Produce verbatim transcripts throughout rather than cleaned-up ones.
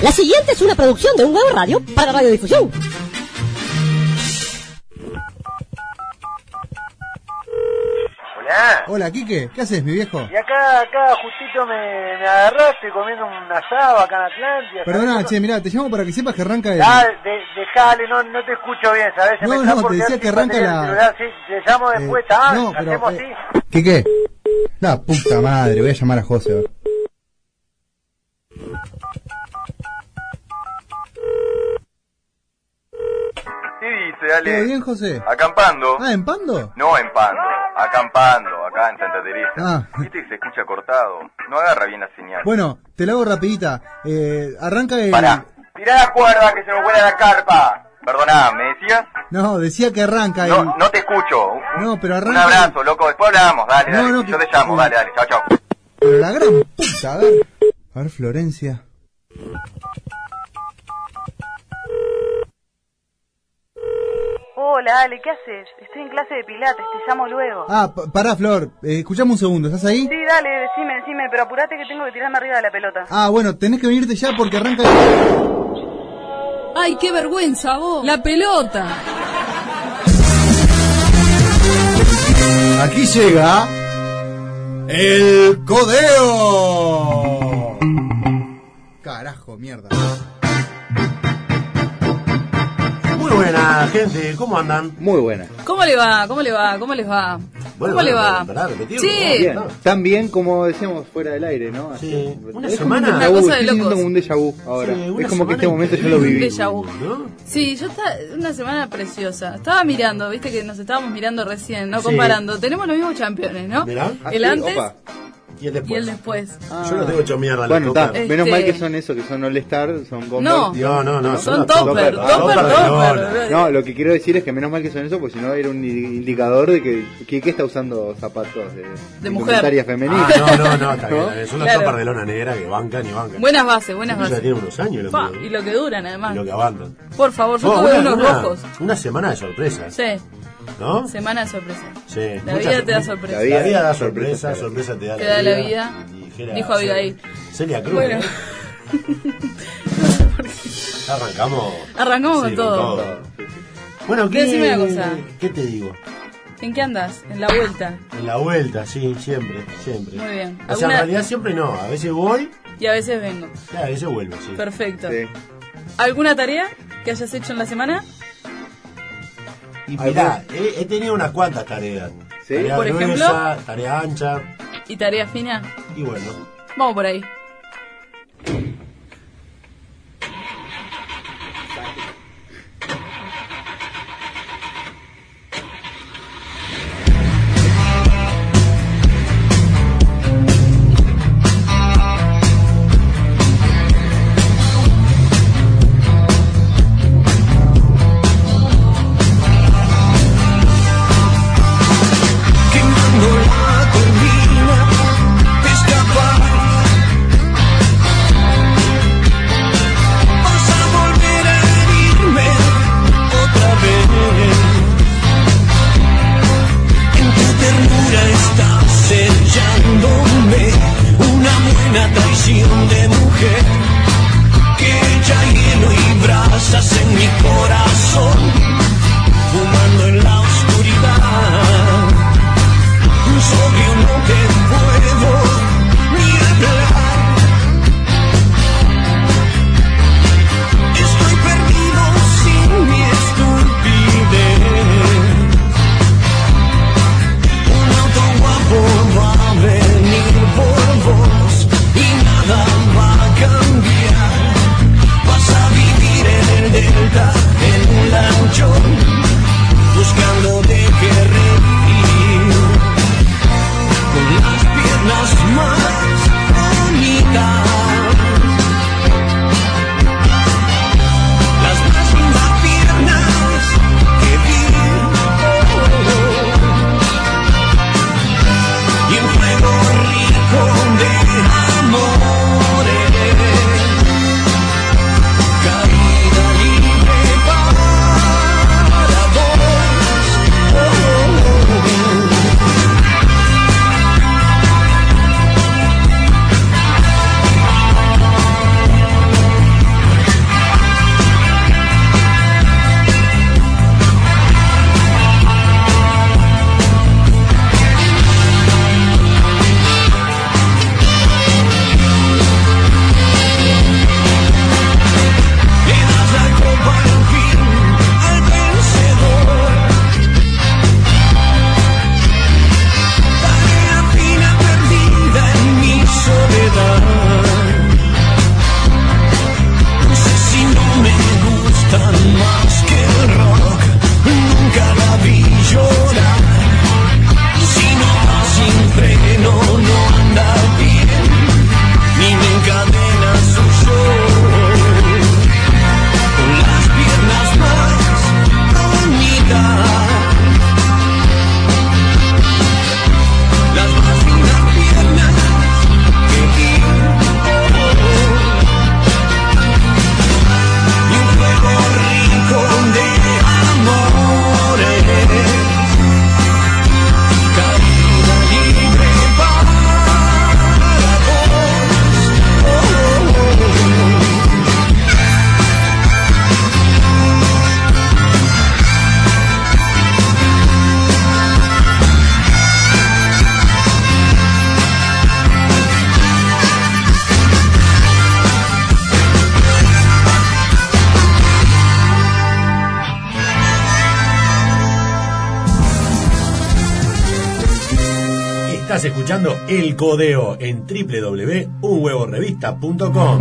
La siguiente es una producción de Un Huevo Radio para Radiodifusión. Hola. Hola, Quique, ¿qué haces, mi viejo? Y acá, acá justito me, me agarraste comiendo un asado acá en Atlántida. Perdona, che, mirá, te llamo para que sepas que arranca el... Ah, de, dejale, no, no te escucho bien, ¿sabes? Se No, me está no, por te decía quedar que sin arranca batería la- el celular, sí, te llamo después, Eh, ¿ah? no, pero, ¿Hacemos eh, así? Quique, la puta madre, voy a llamar a José. A ver. ¿Qué dice, Ale? ¿Todo bien, José? Acampando. Ah, ¿en Pando? No en Pando, acampando, acá en Santa Teresa. Ah. Viste que se escucha cortado. No agarra bien la señal. Bueno, te lo hago rapidita. Eh, arranca el... Pará, tirá la cuerda que se me vuela la carpa. Perdoná, ¿me decías? No, decía que arranca el... No, no te escucho. Un, No, pero un arranca... abrazo, loco. Después hablamos, dale, No, dale. no, Yo que- te llamo, que- dale, dale. Chao, chao. Pero la gran puta, a ver... A ver, Florencia... Hola, Ale, ¿qué haces? Estoy en clase de pilates, te llamo luego. Ah, pa- pará, Flor, eh, escuchame un segundo, ¿estás ahí? Sí, dale, decime, decime, pero apurate que tengo que tirarme arriba de la pelota. Ah, bueno, tenés que venirte ya porque arranca... ¡Ay, qué vergüenza vos! ¡La pelota! Aquí llega... ¡El Codeo! Carajo, mierda. Muy buena, gente, ¿cómo andan? Muy buena. ¿Cómo le va? ¿Cómo le va? ¿Cómo les va? Bueno, ¿Cómo le bueno, va? ¿verdad? Repetirlo, Sí. ¿no? Bien. No. Tan bien como decíamos fuera del aire, ¿no? Así, Sí. Una es semana- como un Una déjà vu, cosa de estoy sintiendo locos. como un déjà vu ahora. Sí, una es como que semana este momento ya lo increíble. viví. Déjà vu. ¿No? Sí, yo estaba una semana preciosa. Estaba mirando, viste que nos estábamos mirando recién, ¿no? Sí. Comparando. Tenemos los mismos campeones, ¿no? Mirá. El Ah, sí, antes opa. Y el después. y el después. Yo no tengo hecho mierda. Bueno, la está. toca. Menos Este- mal que son esos, que son All-Star, son con No. No, no, no. Son los topper, topper, topper, de topper. lona. No, lo que quiero decir es que menos mal que son esos, porque si no era un indicador de que Quique está usando zapatos de, De mujer. indumentaria femenina. Ah, no, no, no, está bien. ¿No? Son los Claro. topper de lona negra que bancan y bancan. Buenas bases, buenas Incluso ya bases. tienen unos años los Pa, míos. y lo que duran, además. Y lo que aguantan. Por favor, yo Oh, tuve una, unos una- rojos. una semana de sorpresas, Sí, ¿no? semana de sorpresa. Sí. La Muchas- vida te da mu- sorpresa. La vida, La vida da da sorpresa, sorpresa, sorpresa te da Te la da vida. la vida, Dijera dijo Abigail. Celia Cruz. Bueno. ¿eh? Arrancamos. Arrancamos con Sí, todo. Bueno, ¿qué, Decime una cosa. ¿qué te digo? ¿En qué andas? En la vuelta. En la vuelta, sí, siempre, siempre. Muy bien. O sea, en ¿Alguna- realidad siempre no. A veces voy, Y a veces vengo. y a veces vuelvo, sí. Perfecto. Sí. ¿Alguna tarea que hayas hecho en la semana? Y mirá, he, he tenido unas cuantas tareas. ¿Sí? Tarea Por ejemplo. gruesa, tarea ancha, ¿Y tarea fina? y bueno. Vamos por ahí. Quemando la colina, escapar Estás escuchando El Codeo en doble u doble u doble u punto un huevo revista punto com.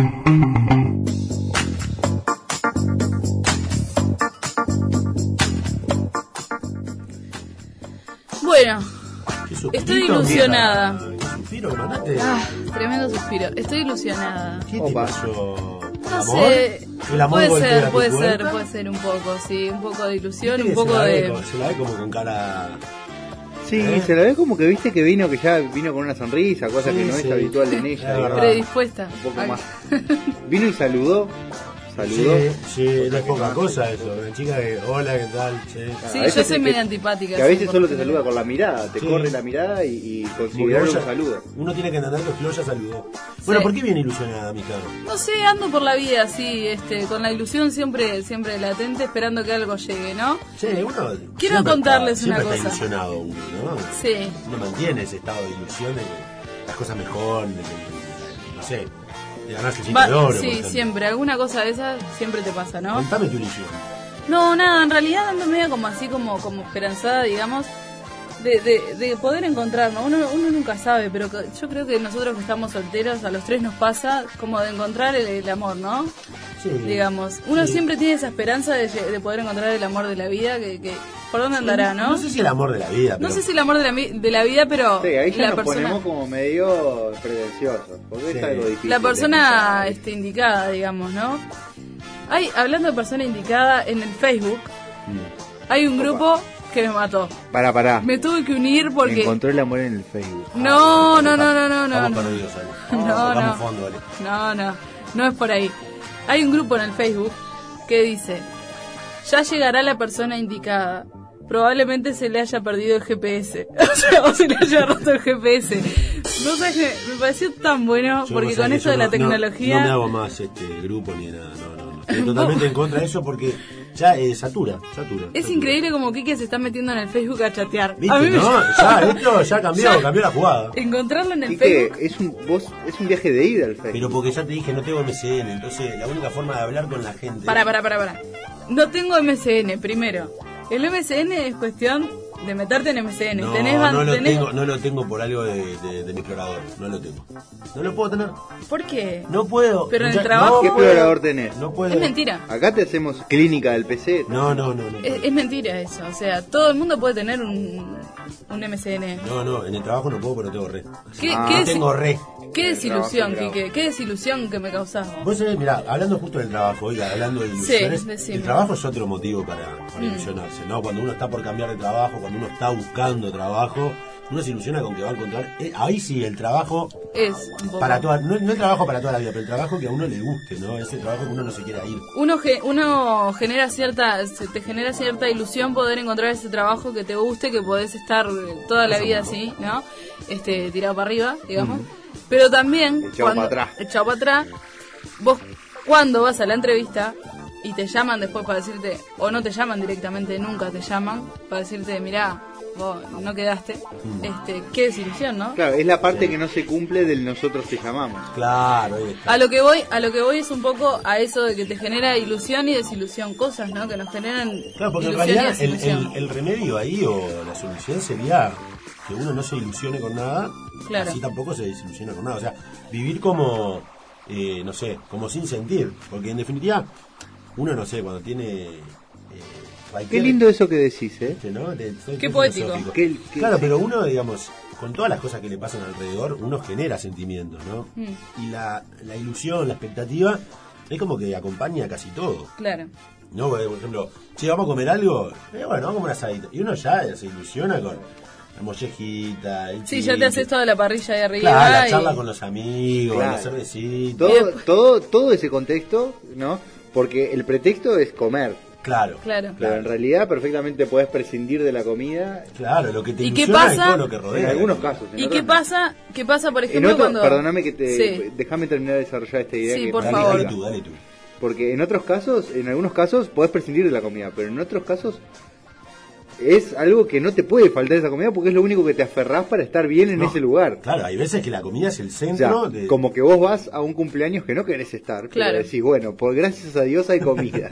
Bueno, Suspiro, estoy ilusionada. ¿Qué suspiro que mandaste? Ah, tremendo suspiro. Estoy ilusionada. ¿Qué te Opa. pasó? No ¿Amor? sé. ¿El amor Puede golpea ser, tu puede puerta? ser, puede ser un poco, sí. Un poco de ilusión, Viste un que poco se la ve de... como- Se la ve como con cara... Sí, ¿Eh? se la ve como que viste que vino, que ya vino con una sonrisa, cosa Sí, que no sí. es habitual en ella. Es digamos. verdad. predispuesta. Un poco Ay. más. Vino y saludó. Saludó. Sí, sí, no es Cosa que poca no cosa hace. eso. Una chica que, hola, ¿qué tal? Che. Sí, A veces yo soy que- media antipática. Que a veces sí, solo por te general. saluda con la mirada, te Sí. corre la mirada y, y Porque considerar vos un ya- saludo. Uno tiene que entender que Flo ya saludó. Bueno, Sí. ¿por qué viene ilusionada, mija? No sé, ando por la vida así, este, con la ilusión siempre, siempre latente, esperando que algo llegue, ¿no? Sí, uno Quiero siempre contarles está, una siempre está cosa. ilusionado uno, ¿no? Sí. Uno mantiene ese estado de ilusión de que las cosas mejoran, de que, no sé, de ganarse el cinto Va- de oro. por sí, ejemplo. siempre, alguna cosa de esas siempre te pasa, ¿no? Contame tu ilusión. No, nada, en realidad ando medio como así, como, como esperanzada, digamos, de, de, de poder encontrarnos. Uno, uno nunca sabe, pero que- yo creo que nosotros que estamos solteros, a los tres nos pasa como de encontrar el, el amor, ¿no? Sí. Digamos, uno Sí. siempre tiene esa esperanza de, de poder encontrar el amor de la vida, que, que ¿por dónde andará, no? No sé si el amor de la vida, pero... No sé si el amor de la, mi- de la vida, pero Sí, ahí ya la nos persona, ponemos como medio pretenciosos, porque Sí. es algo difícil. la de persona encontrar. este, indicada, digamos, ¿no? Hay, hablando de persona indicada, en el Facebook hay un Opa. grupo que me mató. Pará, pará. Me tuve que unir porque... Encontró el amor en el Facebook. No, no, no, no, no, no. Estamos No, perdidos, Ale. No, Sacamos no. fondo, Ale. no, no, no es por ahí. Hay un grupo en el Facebook que dice, ya llegará la persona indicada. Probablemente se le haya perdido el G P S. O sea, o se le haya roto el G P S. No sé, me pareció tan bueno Yo porque vos sabés con que eso yo de la no- no- tecnología... No, me hago más este grupo ni nada, no, no, no. Estoy totalmente en contra de eso porque ya eh, satura, satura. Es satura. increíble como Kike se está metiendo en el Facebook a chatear. ¿Viste, A mí me- no? Ya, esto ya cambió, Ya. cambió la jugada. Encontrarlo en el Y que Facebook... es un, vos, es un viaje de ida al Facebook. Pero porque ya te dije, no tengo M C N, entonces la única forma de hablar con la gente... Para, para, para, para. No tengo M S N, primero. El M S N es cuestión de meterte en M S N. No, tenés, ban- no, lo tenés- tengo, no lo tengo por algo de, de, de mi explorador, no lo tengo. No lo puedo tener, ¿Por qué? no puedo. Pero en el Ya- trabajo- no ¿Qué puedo, explorador tenés? No puedo. Es mentira. Acá te hacemos clínica del P C. No, no, no, no. Es, es mentira eso. O sea, todo el mundo puede tener un, un M S N. No, no, en el trabajo no puedo, pero tengo re. ¿Qué, Ah, qué No desi- tengo re. qué desilusión, trabajo, Quique. Qué desilusión que me causás vos. Vos sabés, mirá, hablando justo del trabajo, oiga, hablando de ilusiones, decime. el trabajo es otro motivo para, para Mm. ilusionarse, ¿no? Cuando uno está por cambiar de trabajo, cuando uno está buscando trabajo, uno se ilusiona con que va a encontrar, eh, ahí sí, el trabajo Es un poco... para toda, no, no el trabajo para toda la vida, pero el trabajo que a uno le guste, ¿no? Ese trabajo que uno no se quiera ir. Uno, ge- uno genera cierta, se te genera cierta ilusión poder encontrar ese trabajo que te guste, que podés estar eh, toda la vida así, ¿no? Este, tirado para arriba, digamos. Pero también, Echado cuando, para atrás. echado para atrás, vos cuando vas a la entrevista y te llaman después para decirte, o no te llaman directamente, nunca te llaman, para decirte, mirá, vos no quedaste, este, qué desilusión, ¿no? Claro, es la parte que no se cumple del nosotros te llamamos. Claro, ahí está. A lo que voy, a lo que voy es un poco a eso de que te genera ilusión y desilusión, cosas, ¿no? Que nos generan Claro, porque en ilusión y realidad el, desilusión. el, el remedio ahí o la solución sería que uno no se ilusione con nada, Claro. así tampoco se desilusiona con nada. O sea, vivir como, eh, no sé, como sin sentir. Porque en definitiva, uno, no sé, cuando tiene... eh, Qué cualquier- lindo eso que decís, ¿eh? ¿viste, no? Te- soy Qué muy poético. filosófico. Qué- qué- Claro, pero uno, digamos, con todas las cosas que le pasan alrededor, uno genera sentimientos, ¿no? Mm. Y la, la ilusión, la expectativa, es como que acompaña casi todo. Claro. ¿No? Porque, por ejemplo, che, vamos a comer algo, eh, bueno, vamos a comer un asadito. Y uno ya se ilusiona con la mollejita, el Sí, chiste. ya te haces toda la parrilla de arriba. Claro, la y- charla con los amigos, Claro. la cervecita. Todo, todo, todo ese contexto, ¿no? Porque el pretexto es comer. Claro. Claro. Pero en realidad perfectamente podés prescindir de la comida Claro, lo que te ¿Y qué ilusiona es pasa? todo lo que rodea. en algunos casos. en ¿Y otros qué no. pasa? ¿Qué pasa, por En ejemplo, otro, cuando... perdóname que te... Sí. Déjame terminar de desarrollar esta idea. Sí, que por me Dale, favor. dale encanta. tú, dale tú. Porque en otros casos, en algunos casos, podés prescindir de la comida, pero en otros casos es algo que no te puede faltar esa comida porque es lo único que te aferrás para estar bien en No, ese lugar. Claro, hay veces que la comida es el O sea, centro de... como que vos vas a un cumpleaños que no querés estar, Claro. pero decís, bueno, por gracias a Dios hay comida.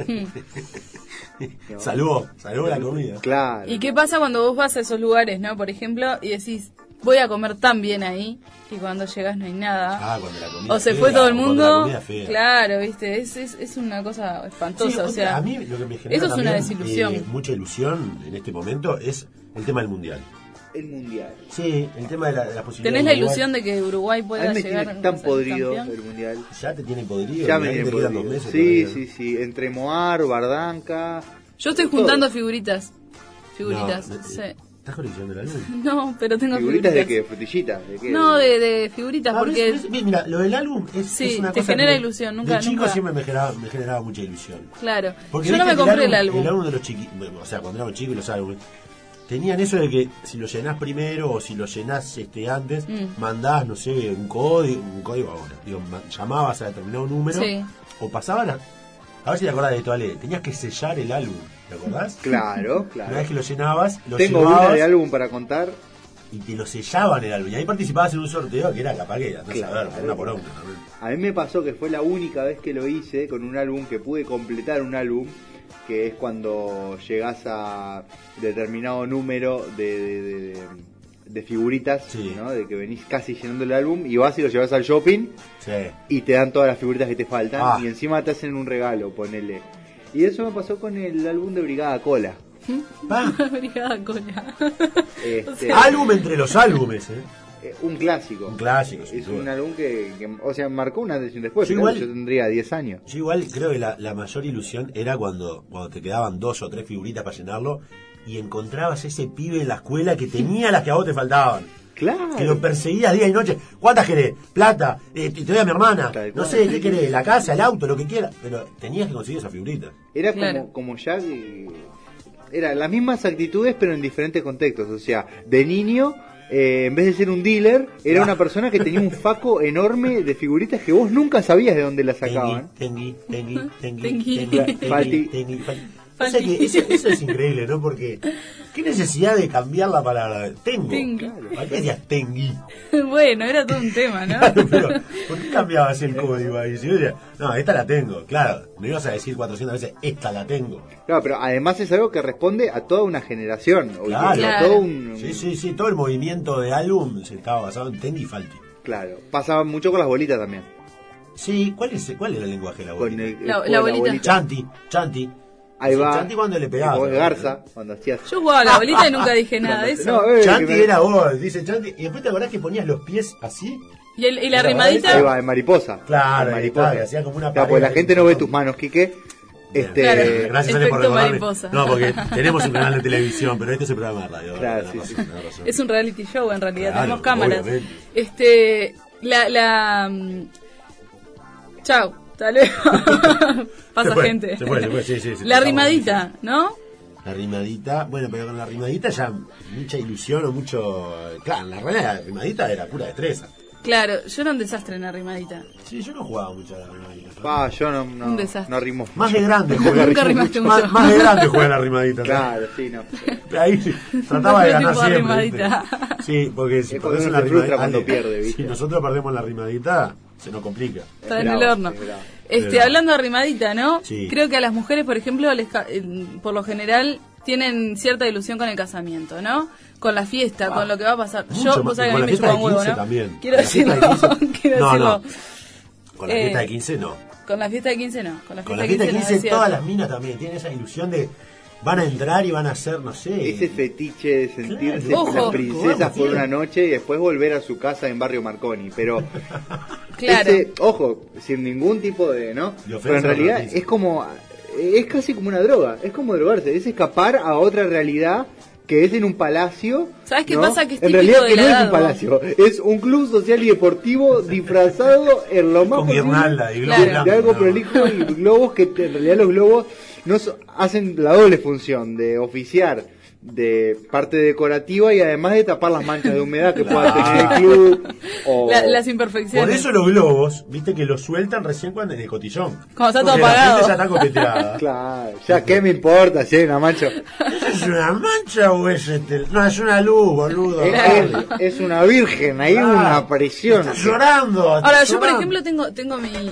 Salvó, salvó la comida. Claro. ¿Y qué pasa cuando vos vas a esos lugares, no? Por ejemplo, y decís, voy a comer tan bien ahí, y cuando llegas no hay nada. Ah, cuando la comida O se fea, fue todo el cuando mundo. la comida fea. Claro, viste, es, es, es una cosa espantosa. Sí, o sea, a mí lo que me genera eso es una también, desilusión. eh, mucha ilusión en este momento es el tema del mundial. El mundial. Sí, el tema de la, de la posibilidad. ¿Tenés la de Uruguay. ilusión de que Uruguay A pueda mí me llegar tiene a tan ser podrido campeón? el mundial. Ya te tiene podrido. Ya me mirá que tiene te quedan dos podrido. meses Sí, todavía. sí, sí. Entre Moar, Bardanca. Yo estoy todo. juntando figuritas. Figuritas, No, sí. ¿Estás coleccionando el álbum? No, pero tengo ¿Figuritas figuritas. de qué? ¿Frutillitas? ¿De qué? No, de, de figuritas, Ah, porque... ¿ves? ¿Ves? Mira, lo del álbum es, Sí, es una te cosa genera que ilusión, nunca- de chico nunca- siempre me generaba, me generaba mucha ilusión. Claro. Porque Yo no viste me que compré el álbum. El álbum de los chiquitos, o sea, cuando éramos chicos los álbumes, tenían eso de que si lo llenás primero o si lo llenás este, antes, Mm. mandabas, no sé, un código, un código ahora, digo, ma- llamabas a determinado número, Sí. o pasaban a, a ver si te acordás de esto, Ale, tenías que sellar el álbum, ¿te acordás? Claro, Una vez claro. que lo llenabas, lo Tengo llevabas una de álbum para contar. y te lo sellaban el álbum, y ahí participabas en un sorteo que era capaz que, no Claro. saber, por una poronga también. A mí me pasó que fue la única vez que lo hice con un álbum, que pude completar un álbum, que es cuando llegás a determinado número de, de, de- de figuritas, Sí. ¿no? De que venís casi llenando el álbum y vas y lo llevas al shopping Sí. y te dan todas las figuritas que te faltan Ah. y encima te hacen un regalo, ponele. Y eso me pasó con el álbum de Brigada Cola. Pa, Brigada Cola. Este, álbum entre los álbumes, ¿eh? eh, un clásico. Un clásico, sin Es duda. un álbum que, que, o sea, marcó una antes y un después. Yo Claro, igual- yo tendría diez años. Yo igual creo que la, la mayor ilusión era cuando, cuando te quedaban dos o tres figuritas para llenarlo y encontrabas ese pibe en la escuela que tenía las que a vos te faltaban. Claro. Que lo perseguías día y noche. ¿Cuántas querés? Plata. Eh, te, te doy a mi hermana. Tal No cual. sé, ¿qué querés? La casa, el auto, lo que quieras. Pero tenías que conseguir esas figuritas. Era Claro. como, como ya... eh, Era las mismas actitudes pero en diferentes contextos. O sea, de niño, eh, en vez de ser un dealer, era una persona que tenía un faco enorme de figuritas que vos nunca sabías de dónde las sacaban. Tengui, tengui, tengui, Tengui. tengui, tengui, Falti. tengui, falti. O sea que eso, eso es increíble, ¿no? Porque qué necesidad de cambiar la palabra. Tengo. Tengui. ¿Para qué decías tengui? Bueno, era todo un tema, ¿no? Claro, pero ¿por qué cambiabas el código ahí? Si yo decía, no, esta la tengo. Claro, no ibas a decir cuatrocientas veces, esta la tengo. Claro, pero además es algo que responde a toda una generación. o Claro. a Claro. todo un... Sí, sí, sí, todo el movimiento de álbum se estaba basado en Tengui y Falti. Claro. Pasaba mucho con las bolitas también. Sí, ¿cuál es, cuál era el lenguaje de la Con bolita? el, el La- juego la de bolita. Chanti, Chanti. Ahí Sí, va. Chanti cuando le pegaba. Vos, ¿no? Garza, cuando hacías... Yo jugaba a la bolita y nunca dije nada de eso. No, eh, Chanti que me- era vos, dice Chanti. Y después te acordás que ponías los pies así. Y, el- y la Era Ahí rimadita. va, en mariposa. Claro, En ahí mariposa. está, que hacía como una Claro, porque pared la gente ahí. no ve tus manos, Quique. Este, Claro. Gracias Ale, por Efecto recordarme. mariposa. No, porque tenemos un canal de televisión, pero este es el programa de radio. Claro, tenés sí, razón, tenés razón. Es un reality show en realidad, Claro, tenemos cámaras. obviamente. Este, la, la, mm, chau, hasta luego. Pasa Se fue, gente. se fue, se fue, sí, sí, sí, la estamos rimadita, ¿no? La rimadita, bueno, pero con la rimadita ya mucha ilusión o mucho... Claro, en la realidad la rimadita era pura destreza. Claro, yo era un desastre en la rimadita. Sí, yo no jugaba mucho a la rimadita. Pa, yo no, no, Un desastre. no rimo. Más de grande jugué. Nunca rimaste más, mucho. más de grande jugué a la rimadita. Claro, sí, no. Ahí sí, trataba de No ganar tipo de siempre. rimadita. ¿viste? Sí, porque si Es porque perdés en uno la se frustra rimadita... cuando Ale, pierde, ¿viste? Si nosotros perdemos la rimadita, se nos complica. Está Es en el bravo, horno. es bravo. Este, Bravo. hablando de rimadita, ¿no? Sí. Creo que a las mujeres, por ejemplo, les ca- eh, por lo general tienen cierta ilusión con el casamiento, ¿no? Con la fiesta, Ah, con lo que va a pasar. mucho Yo, más. vos sabés que Con a mí la me fiesta chupa un de huevo, quince ¿no? también. Quiero Con la fiesta decirlo, de quince. quiero No, decirlo. no. Con la Eh, fiesta de quince no. Con la fiesta de quince no. Con la fiesta, Con la fiesta de no, quince es cierto. todas las minas también tienen esa ilusión de van a entrar y van a hacer, no sé. Ese fetiche de sentirse Claro. Ojo. las princesas Vamos, por tío. una noche y después volver a su casa en Barrio Marconi. Pero, Claro. ese, ojo, sin ningún tipo de, ¿no? De ofensa Pero en a la realidad noticia. es como, es casi como una droga, es como drogarse, es escapar a otra realidad que es en un palacio. ¿Sabes qué ¿no? pasa? Que es en típico realidad de que la no es edad, un ¿no? palacio, es un club social y deportivo disfrazado en lo más Con posible guirnalda y globos Claro. de, blancos, de algo ¿no? prolijo y globos que te- en realidad los globos no so- hacen la doble función de oficiar de parte decorativa y además de tapar las manchas de humedad que pueda tener el club o La- las imperfecciones. Por eso los globos, viste que los sueltan recién cuando en el cotillón. Cuando está todo Porque la apagado. gente ya está copeteada. claro, ya qué me importa si hay una mancha. ¿Eso es una mancha o es este? No, es una luz, boludo. Es, dale. es- es una virgen, hay Ah, una aparición. Está llorando. está Ahora, yo por llorando. ejemplo tengo tengo mi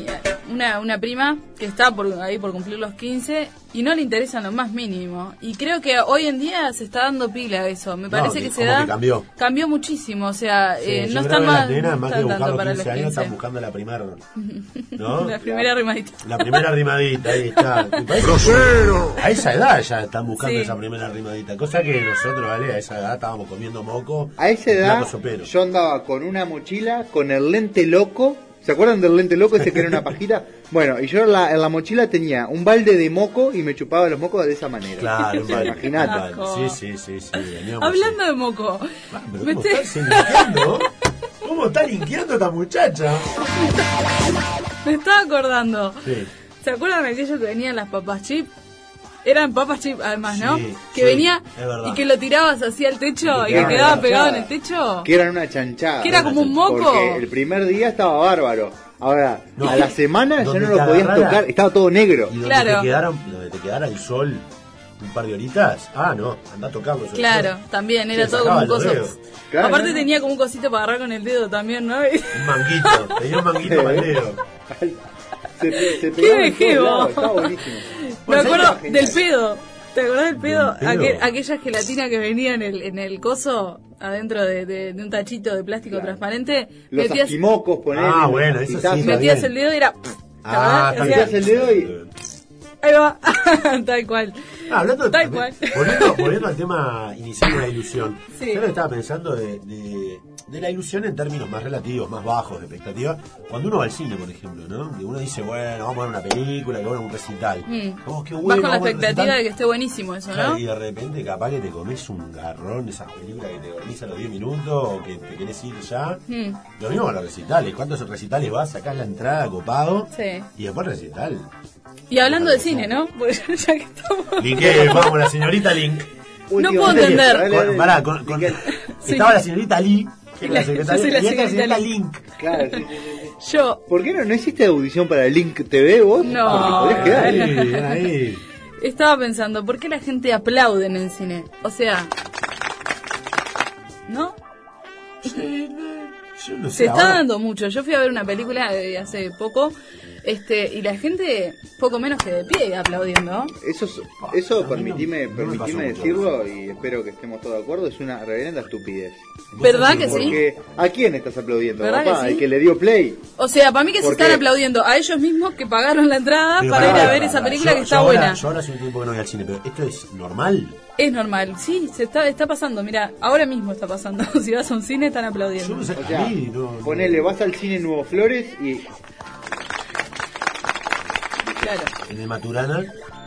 una, una prima que está por ahí por cumplir los quince y no le interesa lo más mínimo. Y creo que hoy en día se está dando pila a eso. Me parece No, que que se como da... que cambió. Cambió muchísimo, o sea, Sí, eh, yo no creo están que más, las nenas, no más que están buscar tanto los para quince los años, quince. están buscando la primera, ¿no? La primera rimadita. La primera rimadita, ahí está. Me parece que a esa edad ya están buscando Sí. esa primera rimadita. Cosa que nosotros, ¿vale? A esa edad estábamos comiendo moco. A esa edad plato sopero. yo andaba con una mochila, con el lente loco. ¿Se acuerdan del lente loco ese que era una pajita? Bueno, y yo en la, en la mochila tenía un balde de moco y me chupaba los mocos de esa manera. Claro, vale. Imagínate. Vale. Sí, sí, sí, sí. veníamos Hablando así. de moco, Ah, pero me ¿cómo estoy- está linkeando? ¿Cómo está linkeando esta muchacha? me estaba acordando. Sí. ¿Se acuerdan de aquello que venían las papas chip? Eran papas chip además, ¿no? Sí, que sí, venía es verdad. y que lo tirabas así al techo Y y que que quedaba quedaba una pegado en el chanchada. techo. Que eran una chanchada. Que era como un moco. Porque el primer día estaba bárbaro. Ahora, No. a la semana ya Donde no te lo podías agarrara- tocar. Estaba todo negro. Y donde Claro. te quedaron, donde te quedara el sol un par de horitas, ah, no, anda a tocarlo. sobre Claro, todo. también era Se todo como un sacaba los coso. dedos. Claro, Aparte no, no. tenía como un cosito para agarrar con el dedo también, ¿no? Un manguito, tenía un manguito para el dedo. Se, pe- se ¡Qué pegaba en todos vejeo! lados, estaba buenísimo. Me Pues, acuerdo era genial. del pedo. ¿Te acordás del pedo? ¿Del pedo? Aquel- aquella gelatina que venía en el, en el coso, adentro de, de- de un tachito de plástico Claro. transparente. Los metías, asquimocos, ponele. Ah, los bueno, eso sí, pastizazos. está metías bien. el dedo y era... Ah, ¿te acordás? está Hacía- Metías el dedo y... Ahí va. Tal cual. Ah, hablando de, Tal cual. Volviendo, volviendo al tema inicial de la ilusión, Sí. yo lo que estaba pensando de, de, de la ilusión en términos más relativos, más bajos de expectativa, cuando uno va al cine, por ejemplo, ¿no? Que uno dice, bueno, vamos a ver una película, que bueno, un recital. Mm. Oh, qué Vas bueno, con la vamos a ver un expectativa recital. de que esté buenísimo eso, Claro, ¿no? y de repente capaz que te comes un garrón, esas películas que te dormís a los diez minutos o que te querés ir ya. Mm. Lo mismo con los recitales. ¿Cuántos recitales vas? Sacás la entrada copado Sí. y después recital. Y hablando de cine, ¿no? Porque ya que estamos... Link, eh, vamos, la señorita Link. No puedo Últimamente, entender. dale, Con, dale. pará, con, con- Sí. estaba la señorita Lee, que es la Yo secretaria, soy la y esta es señorita Link. Claro, sí, sí, sí, sí. Yo... ¿Por qué no, no hiciste audición para Link T V vos? No. Porque podés quedar. Ahí, bien ahí. Estaba pensando, ¿por qué la gente aplaude en el cine? O sea... ¿No? Sí, no, yo no sé, Se está ahora- dando mucho. Yo fui a ver una película de hace poco, este, y la gente poco menos que de pie aplaudiendo. Eso, es- eso A mí permitime, no- no me pasó permitime mucho decirlo y espero que estemos todos de acuerdo, es una reverenda estupidez. ¿Verdad que sí? Porque ¿a quién estás aplaudiendo, ¿Verdad papá? que sí? ¿El que le dio play? O sea, para mí que se ¿Por están qué? aplaudiendo a ellos mismos que pagaron la entrada Pero para pará, ir a pará, ver pará, esa pará. película Yo- que yo está ahora- buena. Yo ahora hace un tiempo que no voy al cine, pero ¿esto es normal? Es normal, sí, se está, está pasando. Mira, ahora mismo está pasando. Si vas a un cine están Yo aplaudiendo. no sé, O a sea, mí no... no- ponele, vas al cine Nuevo Flores y Claro, En el Maturana,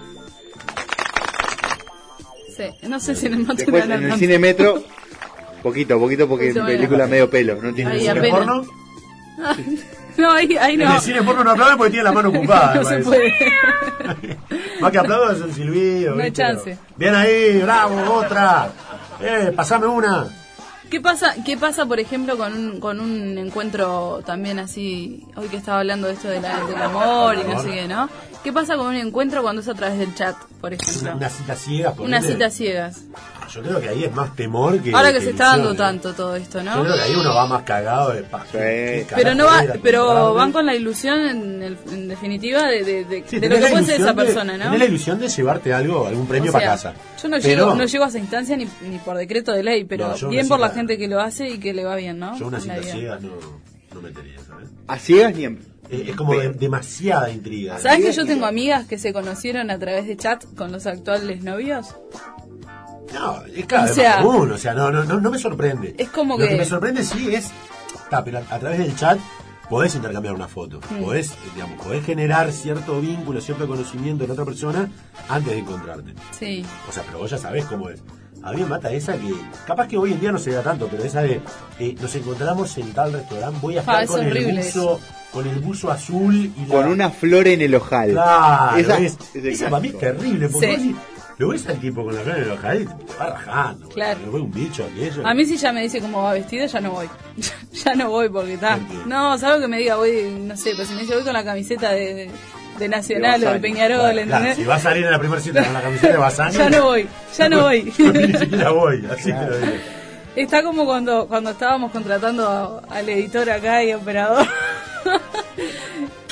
sí. No sé si en el después Maturana en el tanto. cine Metro, poquito, poquito porque es Poquito menos. película medio pelo, no ¿en tiene el Ahí cine apenas. porno? No, ahí, ahí En no. el cine porno no aplauden porque tiene la mano ocupada. No me se parece. puede. Más que aplaudan es un silbido. No hay ¿viste? chance. Bien ahí, bravo, otra. Eh, pasame una. ¿Qué pasa, qué pasa por ejemplo, con un, con un encuentro también así, hoy que estaba hablando de esto de la- del amor y no sé qué, ¿no? ¿Qué pasa con un encuentro cuando es a través del chat, por Una, ejemplo? una cita ciega. Una ponele. cita ciegas. Yo creo que ahí es más temor que. Ahora que se está dando ilusión, ¿eh? tanto todo esto, Yo ¿no? creo que ahí uno va más cagado de pa- Sí. ¿qué Pero carajo no va, era pero comprarme? van con la ilusión en, el- en definitiva de, de, de, Sí, de lo tenés que la puede ser esa ilusión de- persona, ¿no? tenés la ilusión de llevarte algo, algún premio O sea, para casa. Yo no Pero llego, no llego a esa instancia ni, ni por decreto de ley, pero No, yo bien una por la cita- gente que lo hace y que le va bien, ¿no? Yo una En la cita vida. ciega no, no metería, ¿sabes? a ciegas ni en... Es, es como de- demasiada intriga. ¿Sabes que Amigas yo y- tengo amigas que se conocieron a través de chat con los actuales novios? No, es claro, O es sea, más común, o sea, no, no, no, no me sorprende. es como Lo que- que me sorprende sí es, está, pero a, a través del chat podés intercambiar una foto, Mm. podés, eh, digamos, podés generar cierto vínculo, cierto conocimiento de la otra persona antes de encontrarte. Sí. O sea, pero vos ya sabés cómo es. A mí me mata esa que, capaz que hoy en día no se da tanto, pero esa de, eh, nos encontramos en tal restaurante, voy a Ah, estar es con el horrible buzo, con el buzo azul y la... Con una flor en el ojal. Claro, Esa- es, es de esa para mí es clásico. terrible, porque Sí. vos decís, lo ves al tipo con la flor en el ojal y te va rajando. Claro. Lo ve un bicho aquello. A mí si ya me dice cómo va vestido, ya no voy. Ya no voy porque está. ¿Por qué? No, salvo que me diga, voy, no sé, pues si me dice voy con la camiseta de, de, de Nacional De o de Basaña. Peñarol, Bueno, claro, ¿entendés? si vas a salir en la primera cita con la camiseta de Basaña, Ya no voy, ya no voy. Yo ni siquiera voy, así te lo digo. Está como cuando, cuando estábamos contratando a- al editor acá y operador.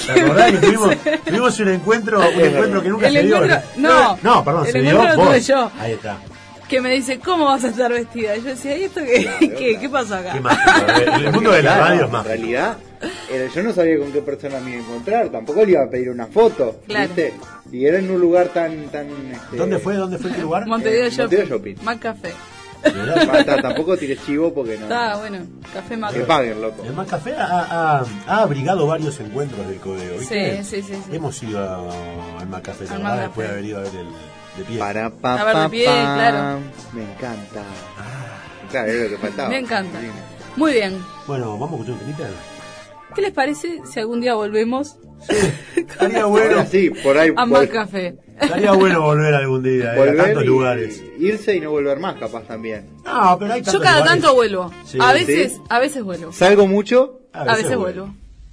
¿Te acordás que tuvimos, tuvimos un encuentro, un encuentro que nunca El se dio? encuentro- no. no, perdón, El se dio encuentro lo tuve vos. yo. Ahí está. Que me dice, ¿cómo vas a estar vestida? Y yo decía, ¿y esto qué? ¿Qué, ¿Qué pasó acá? Qué mágico. El mundo de la Claro, radio es en mágico. realidad, era- yo no sabía con qué persona me iba a encontrar, tampoco le iba a pedir una foto, Claro. ¿viste? Y era en un lugar tan... tan este, ¿Dónde fue? ¿Dónde fue este lugar? Montevideo Eh, Shopping. Montevideo Shopping. Mac Café. Ah, ta- tampoco tiré chivo porque no... Está bueno, Café Mac. Que paguen, loco. El Más Café ha, ha, ha abrigado varios encuentros del Codeo, ¿viste? Sí, sí, sí, sí. Hemos ido a- al Más Café, ¿te Al acordás? Más Después de Café. haber ido a ver el de pie. Para pa, A ver, de pa, pie, pa. claro. Me encanta. Claro, es lo que faltaba. Me encanta. Muy bien. Bueno, vamos a escuchar un temita. ¿Qué les parece si algún día volvemos Estaría bueno, Ahora sí, por ahí... a vol- Mac Café? estaría bueno volver algún día, eh, a volver tantos y- lugares. irse y no volver más, capaz también. No, pero hay Yo tantos cada lugares. tanto vuelvo. Sí. A veces, ¿Sí? a veces vuelvo. Salgo mucho, A A veces vuelvo.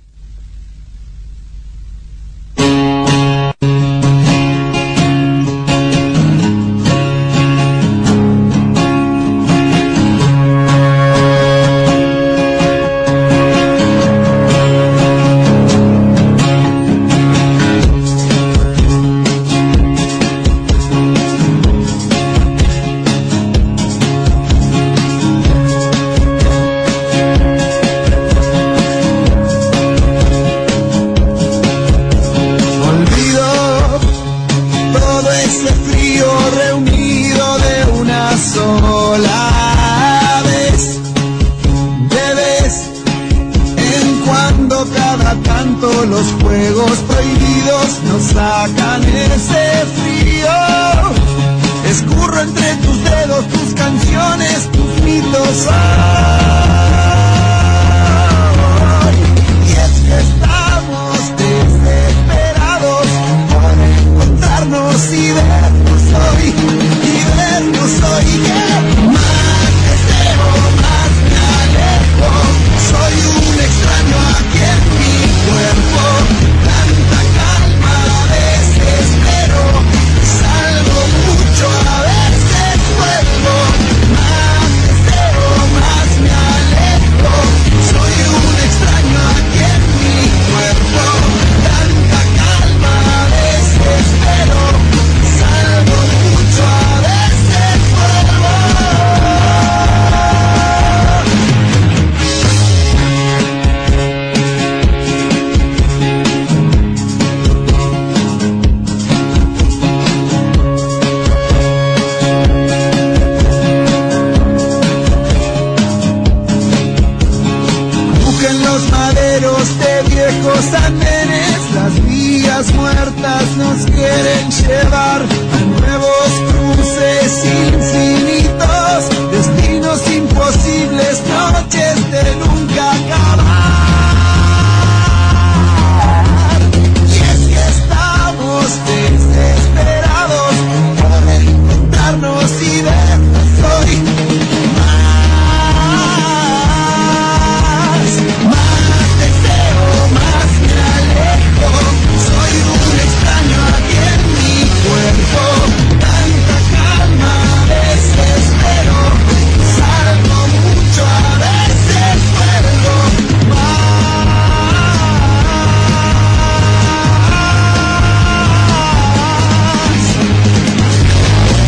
Olvido todo ese frío reunido de una sola vez. De vez en cuando, cada tanto, los juegos prohibidos nos sacan ese frío. Escurro entre tus dedos tus canciones, tus mitos. Ay, y es que estamos desesperados por encontrarnos y vernos hoy, y vernos hoy. Que más deseo, más me alejo. Soy un extraño aquí en mi cuerpo. Tanta calma, desespero. Salgo mucho, a veces vuelvo. Más deseo, más me alejo. Soy un extraño aquí en mi cuerpo. Tanta calma, desespero. Salgo mucho, a veces vuelvo. Rugen los maderos de viejos andenes, las vías muertas nos quieren llevar a nuevos cruces infinitos, destinos imposibles, noches de nunca acabar. Y es que estamos desesperados por encontrarnos y vernos hoy. Más, más deseo, más me alejo. Soy un extraño aquí en mi cuerpo. Tanta calma, desespero. Salgo mucho, a veces vuelvo. Más.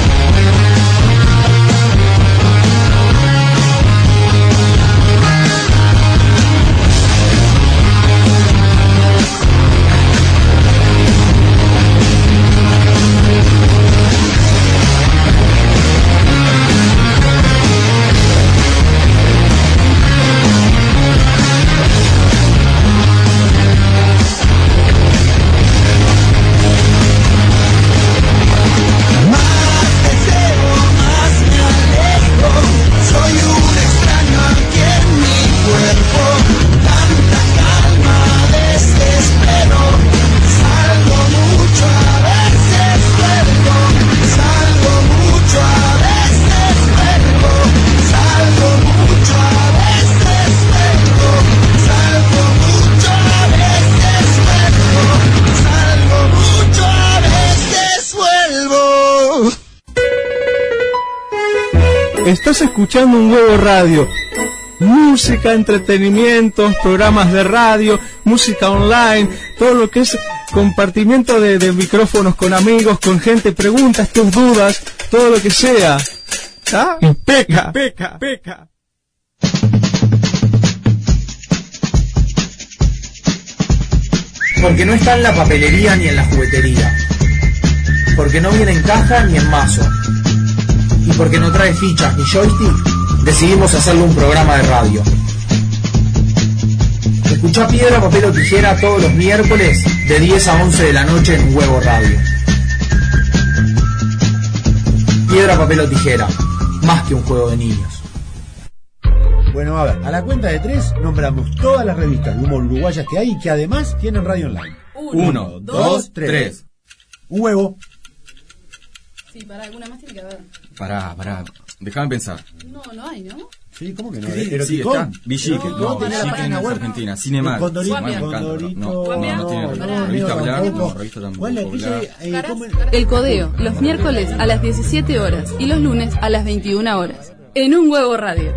Más deseo, más me alejo. Soy un extraño aquí en mi cuerpo. Tanta calma, desespero. Salgo mucho, a veces vuelvo. Salgo mucho, a veces vuelvo. Salgo mucho, a veces vuelvo. Salgo mucho, a veces vuelvo. Salgo mucho, a veces vuelvo. Estás escuchando un huevo radio. música, entretenimientos, programas de radio, música online, todo lo que es compartimiento de, de micrófonos con amigos, con gente, preguntas, tus dudas, todo lo que sea. ¿Ah? Peca, peca, peca. Porque no está en la papelería ni en la juguetería. Porque no viene en caja ni en mazo. Y porque no trae fichas ni joystick, decidimos hacerle un programa de radio. Escuchá Piedra, Papel o Tijera todos los miércoles de diez a once de la noche en Huevo Radio. Piedra, Papel o Tijera, más que un juego de niños. Bueno, a ver, a la cuenta de tres nombramos todas las revistas de humor uruguayas que hay y que además tienen radio online. Uno, Uno dos, tres. tres. Un huevo. Sí, para alguna más tiene que haber. Pará, pará, déjame pensar. No, no hay, ¿no? Sí, ¿cómo que no? Sí, sí, está. Villiquen, no, no, Villiquen es Argentina. Cinemark. Condorito, no, Condorito, no, no, no tiene no, revista no, Black, no, no, revista tampoco Black. El Codeo, los miércoles a las diecisiete horas y los lunes a las veintiuna horas. En Un Huevo Radio.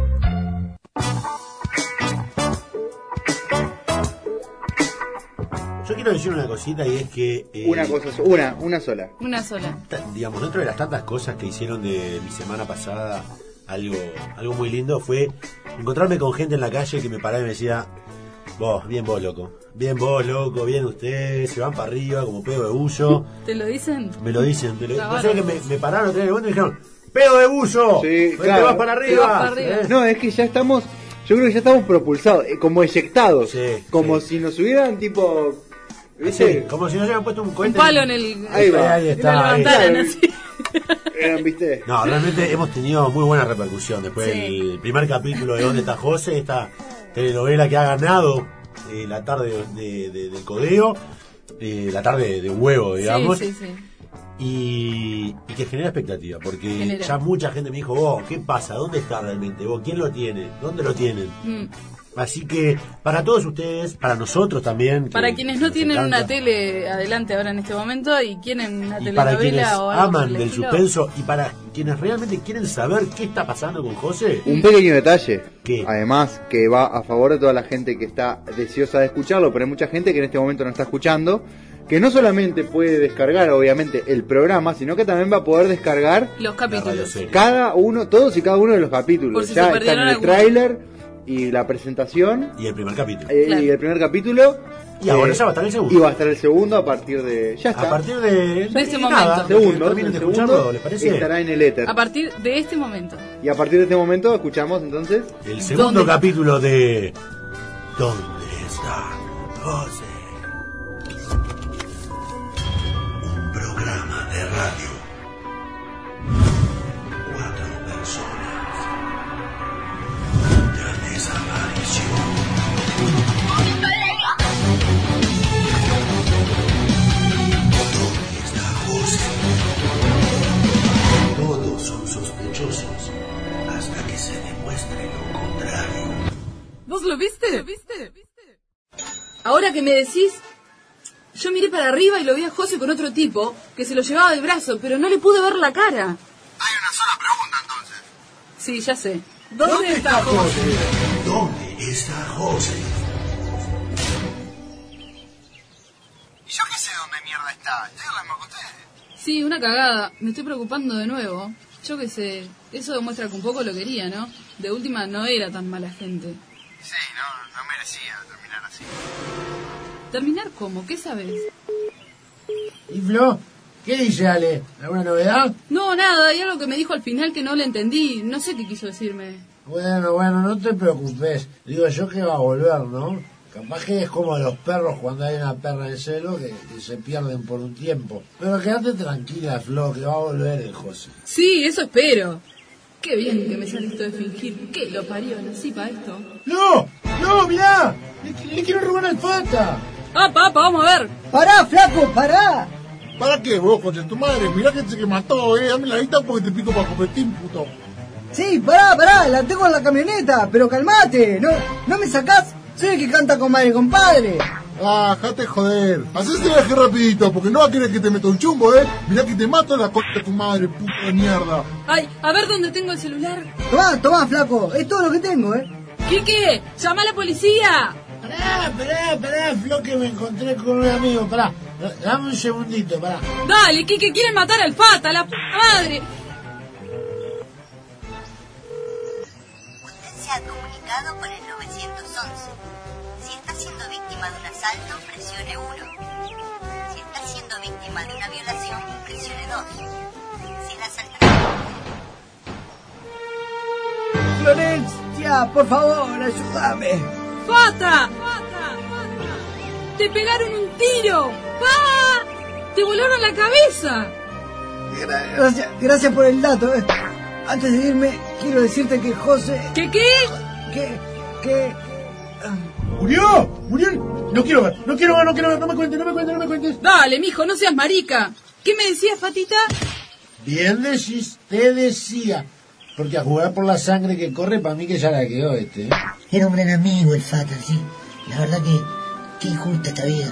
Yo quiero decir una cosita y es que... Eh, una cosa, una, una sola. Una sola. Digamos, dentro de las tantas cosas que hicieron de mi semana pasada, algo algo muy lindo fue encontrarme con gente en la calle que me paraba y me decía, vos, bien vos, loco, bien vos, loco, bien ustedes, se van para arriba como pedo de bullo. ¿Te lo dicen? Me lo dicen, me lo dicen. No sé que me, me pararon otra vez en el momento y me dijeron, pedo de bullo, sí, claro, claro. Te vas para arriba. Vas para arriba. ¿Eh? No, es que ya estamos, yo creo que ya estamos propulsados, eh, como eyectados, sí, como sí. si nos hubieran tipo... ¿Viste? Sí, como si nos hubieran puesto un cohete. Un palo en el... Ahí va. Ahí está. Y lo levantaran ahí. así. Eran, ¿viste? No, realmente hemos tenido muy buena repercusión. Después Sí. del primer capítulo de ¿Dónde está José? Esta telenovela que ha ganado eh, la tarde de, de, del Codeo, eh, la tarde de un huevo, digamos. Sí, sí, sí. Y, y que genera expectativa, porque Genera. ya mucha gente me dijo, vos, ¿qué pasa? ¿Dónde está realmente? ¿Vos quién lo tiene? ¿Dónde lo tienen? Mm. Así que para todos ustedes, para nosotros también. Para que, quienes que no nos tienen encanta, una tele adelante ahora en este momento y quieren una y para quienes telenovela o algo por aman el del estilo. suspenso y para quienes realmente quieren saber qué está pasando con José. Un pequeño detalle, ¿Qué? además que va a favor de toda la gente que está deseosa de escucharlo, pero hay mucha gente que en este momento no está escuchando, que no solamente puede descargar obviamente el programa, sino que también va a poder descargar Los capítulos. cada uno, todos y cada uno de los capítulos. Por si Ya se está en perdieron el alguno. tráiler y la presentación Y el primer capítulo. eh, Claro. y el primer capítulo. Y ahora eh, ya va a estar el segundo. Y va a estar el segundo a partir de... Ya está. A partir de, De este y momento. nada, segundo, terminen de el escucharlo, segundo ¿les parece? estará en el éter. A partir de este momento. Y a partir de este momento escuchamos entonces... El segundo ¿Dónde? capítulo de ¿Dónde está José? Un programa de radio. Cuatro personas. Una desaparición. ¿Dónde está José? Todos son sospechosos hasta que se demuestre lo contrario. ¿Vos lo viste? ¿Lo viste? Ahora que me decís, yo miré para arriba y lo vi a José con otro tipo que se lo llevaba del brazo, pero no le pude ver la cara. Hay una sola pregunta entonces. Sí, ya sé. ¿Dónde, está José? ¿Dónde está José? ¿Y yo qué sé dónde mierda está? Estoy hablando con ustedes. Sí, una cagada. Me estoy preocupando de nuevo. Yo qué sé. Eso demuestra que un poco lo quería, ¿no? De última no era tan mala gente. Sí, no, no merecía terminar así. ¿Terminar cómo? ¿Qué sabes? ¿Y Flo? ¿Qué dice Ale? ¿Alguna novedad? No, nada. Hay algo que me dijo al final que no le entendí. No sé qué quiso decirme. Bueno, bueno, no te preocupes. Digo yo que va a volver, ¿no? Capaz que es como a los perros cuando hay una perra en celo que, que se pierden por un tiempo. Pero quédate tranquila, Flo, que va a volver el José. Sí, eso espero. Qué bien que me sale esto de fingir. ¿Qué lo parió? ¿Nací para esto? ¡No! ¡No, mirá! ¡Le, le quiero robar al pata! ¡Apa, apa! Vamos a ver. ¡Pará, flaco, pará! ¿Para qué vos, concha tu madre? Mirá que se que mató, eh. Dame la guita porque te pico para competir, puto. Sí, pará, pará, la tengo en la camioneta, pero calmate, ¿no, no me sacás? Soy el que canta con madre y compadre. Ah, jate joder. Hacé este viaje rapidito, porque no va a querer que te meta un chumbo, eh. Mirá que te mato la concha de tu madre, puta de mierda. Ay, a ver dónde tengo el celular. Tomá, tomá, flaco, es todo lo que tengo, ¿eh? Quique, llama a la policía. Pará, pará, pará, Flo, que me encontré con un amigo, pará. Dame un segundito, pará. Dale, Quique, quieren matar al Fata, la puta madre. Usted se ha comunicado con el nueve once. Si está siendo víctima de un asalto, presione uno. Si está siendo víctima de una violación, presione dos. Si el asaltante... Florencia, por favor, ayúdame. ¡Fata! ¡Te pegaron un tiro! ¡Pa! ¡Te volaron la cabeza! Gracias, gracias por el dato. Eh. Antes de irme, quiero decirte que José... ¿Qué qué? Que... que... ¡Murió! ¡Murió! No quiero ver, no quiero ver, no quiero ver, no me cuentes, no me cuentes, no me cuentes. Dale, mijo, no seas marica. ¿Qué me decías, Fatita? Bien decís, te decía. Porque a jugar por la sangre que corre, para mí que ya la quedó este. ¿eh? Era un gran amigo el Fata, sí. La verdad que... qué injusta esta vida.